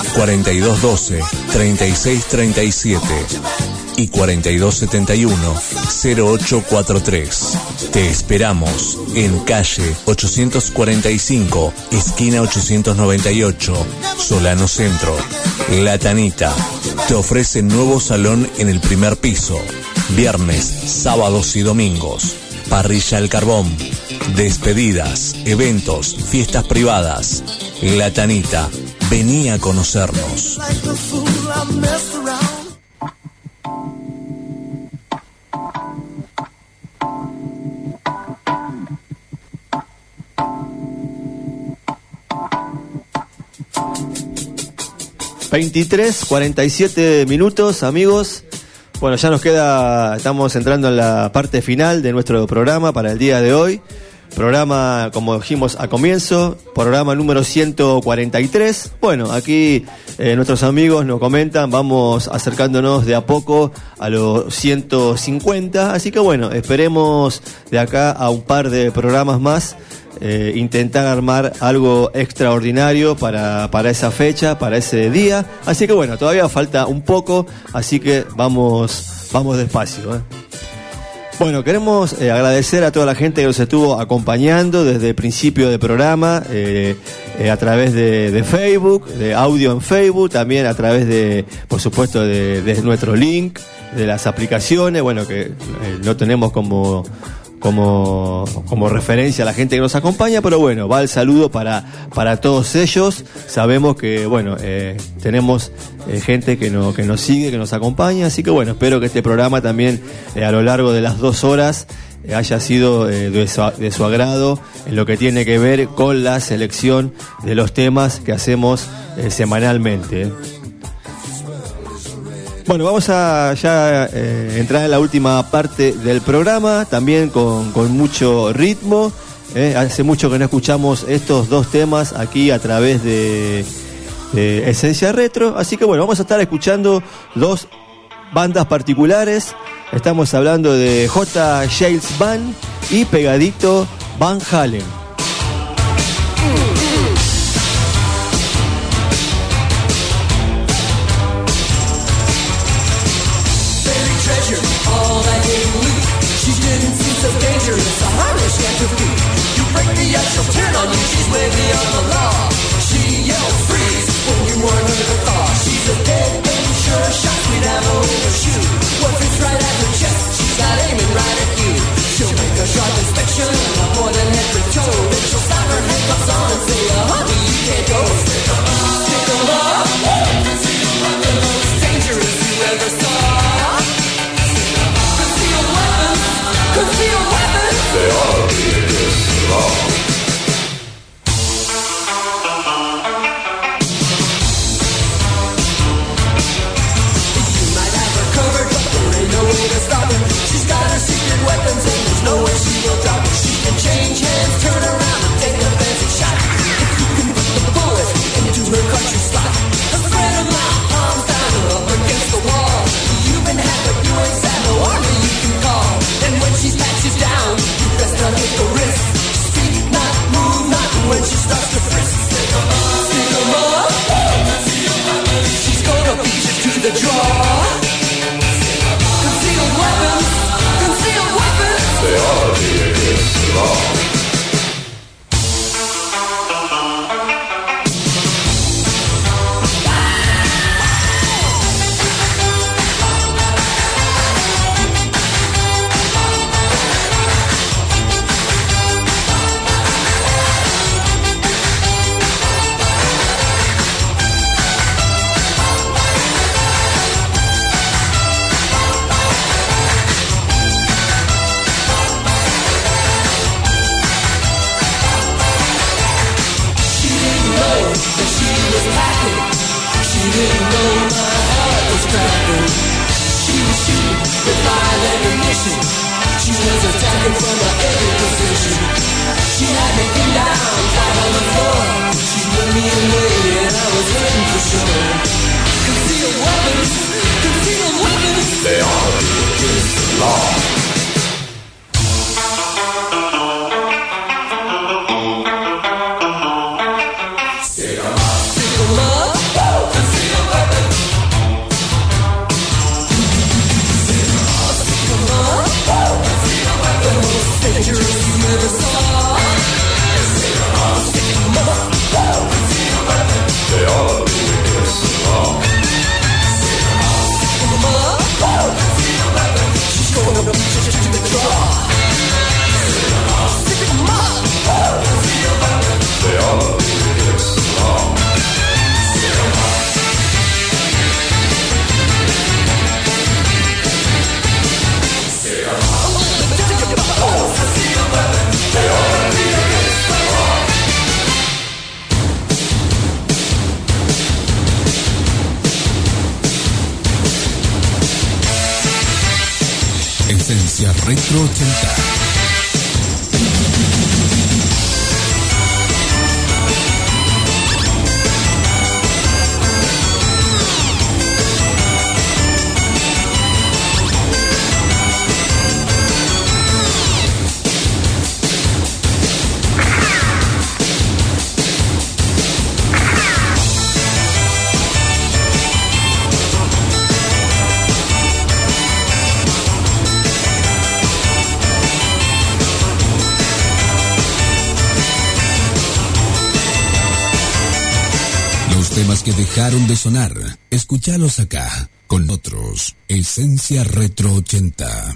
4212-3637 y 4271-0843. Te esperamos en calle 845, esquina 898, Solano Centro. La Tanita te ofrece nuevo salón en el primer piso, viernes, sábados y domingos, parrilla al carbón, despedidas, eventos, fiestas privadas. La Tanita, vení a conocernos. 23:47 minutos, amigos. Bueno, ya nos queda, estamos entrando en la parte final de nuestro programa para el día de hoy. Programa, como dijimos a comienzo, programa número 143. Bueno, aquí nuestros amigos nos comentan, vamos acercándonos de a poco a los 150. Así que bueno, esperemos de acá a un par de programas más intentar armar algo extraordinario para esa fecha, para ese día. Así que bueno, todavía falta un poco, así que vamos despacio, Bueno, queremos agradecer a toda la gente que nos estuvo acompañando desde el principio del programa, a través de Facebook, de audio en Facebook, también a través de, por supuesto, de nuestro link, de las aplicaciones, bueno, que no tenemos como referencia a la gente que nos acompaña, pero bueno, va el saludo para todos ellos. Sabemos que, bueno, tenemos gente que nos sigue, que nos acompaña, así que bueno, espero que este programa también a lo largo de las 2 horas haya sido de su agrado en lo que tiene que ver con la selección de los temas que hacemos semanalmente. Bueno, vamos a ya entrar en la última parte del programa, también con mucho ritmo. Hace mucho que no escuchamos estos 2 temas aquí a través de Esencia Retro, así que bueno, vamos a estar escuchando 2 bandas particulares. Estamos hablando de J. Shales Band y Pegadito Van Halen. You break the ice, she'll turn on you, she's way beyond the law. She yells freeze when you weren't under the thaw. She's a dead and sure shot, sweet ammo in her shoe. Once it's right at her chest, she's not aiming right at you. She'll make a sharp inspection, more than head to toe. Then she'll slap her handcuffs on and say, honey, you can't go. Stick 'em up, stick 'em up. The most dangerous you ever saw. Concealed weapons, concealed weapons. They ought to be against the law. You might have her covered, but there the draw. Concealed weapons, concealed weapons. They ought to be against the law. Esencia Retro 80. Temas que dejaron de sonar, escúchalos acá, con otros, Esencia Retro 80.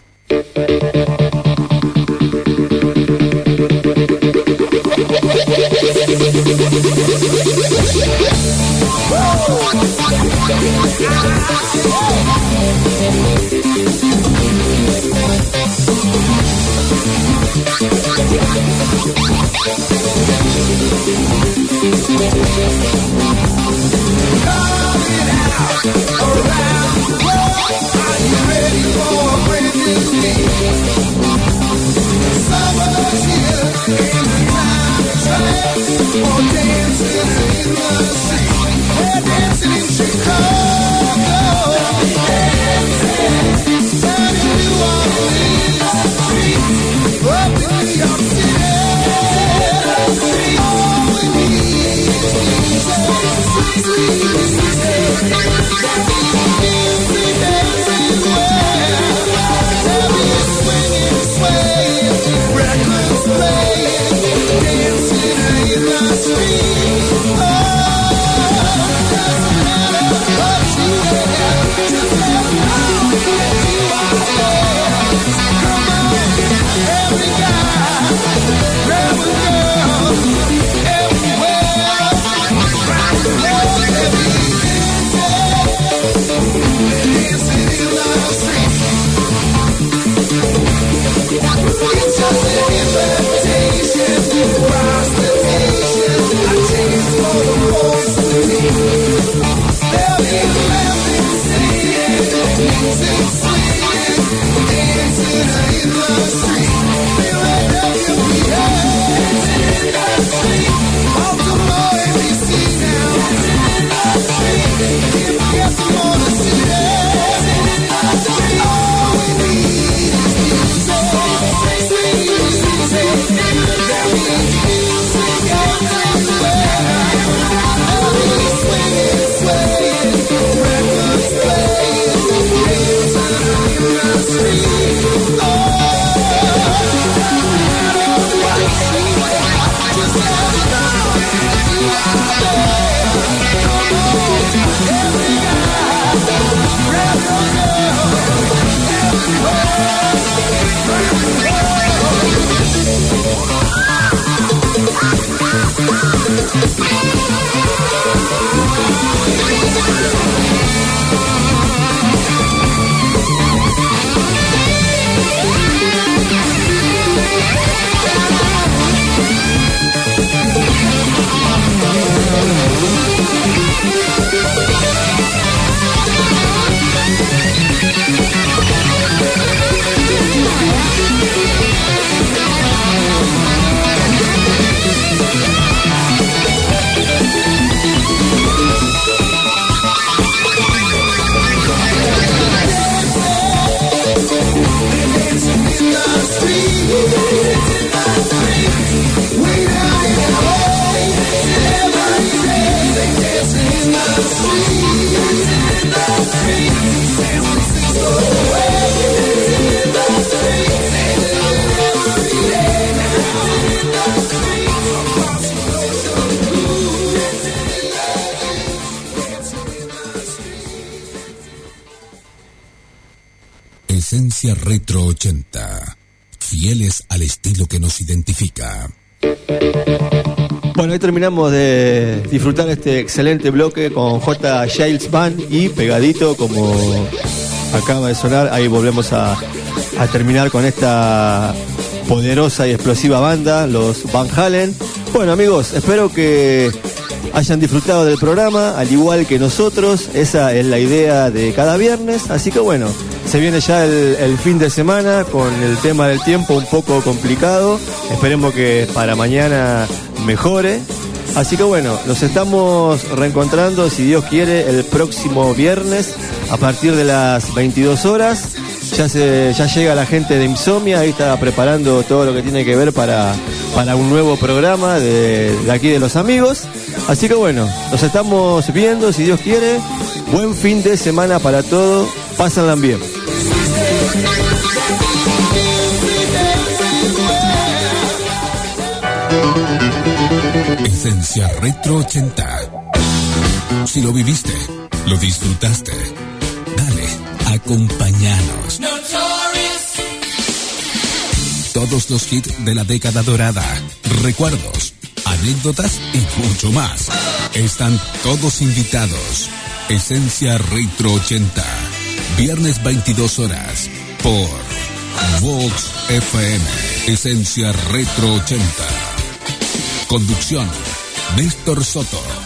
Esencia Retro 80. Fieles al estilo que nos identifica. Bueno, ahí terminamos de disfrutar este excelente bloque con J. Giles Band y pegadito como acaba de sonar. Ahí volvemos a terminar con esta poderosa y explosiva banda, los Van Halen. Bueno, amigos, espero que hayan disfrutado del programa, al igual que nosotros. Esa es la idea de cada viernes. Así que bueno, se viene ya el fin de semana con el tema del tiempo un poco complicado. Esperemos que para mañana mejore. Así que bueno, nos estamos reencontrando, si Dios quiere, el próximo viernes a partir de las 22 horas. Ya llega la gente de Insomnia, ahí está preparando todo lo que tiene que ver para un nuevo programa de aquí de los amigos. Así que bueno, nos estamos viendo, si Dios quiere. Buen fin de semana para todos, pásenla bien. Esencia Retro 80. Si lo viviste, lo disfrutaste, dale, acompáñanos. Todos los hits de la década dorada, recuerdos, anécdotas y mucho más. Están todos invitados. Esencia Retro 80. Viernes 22 horas por Vox FM. Esencia Retro 80. Conducción, Néstor Soto.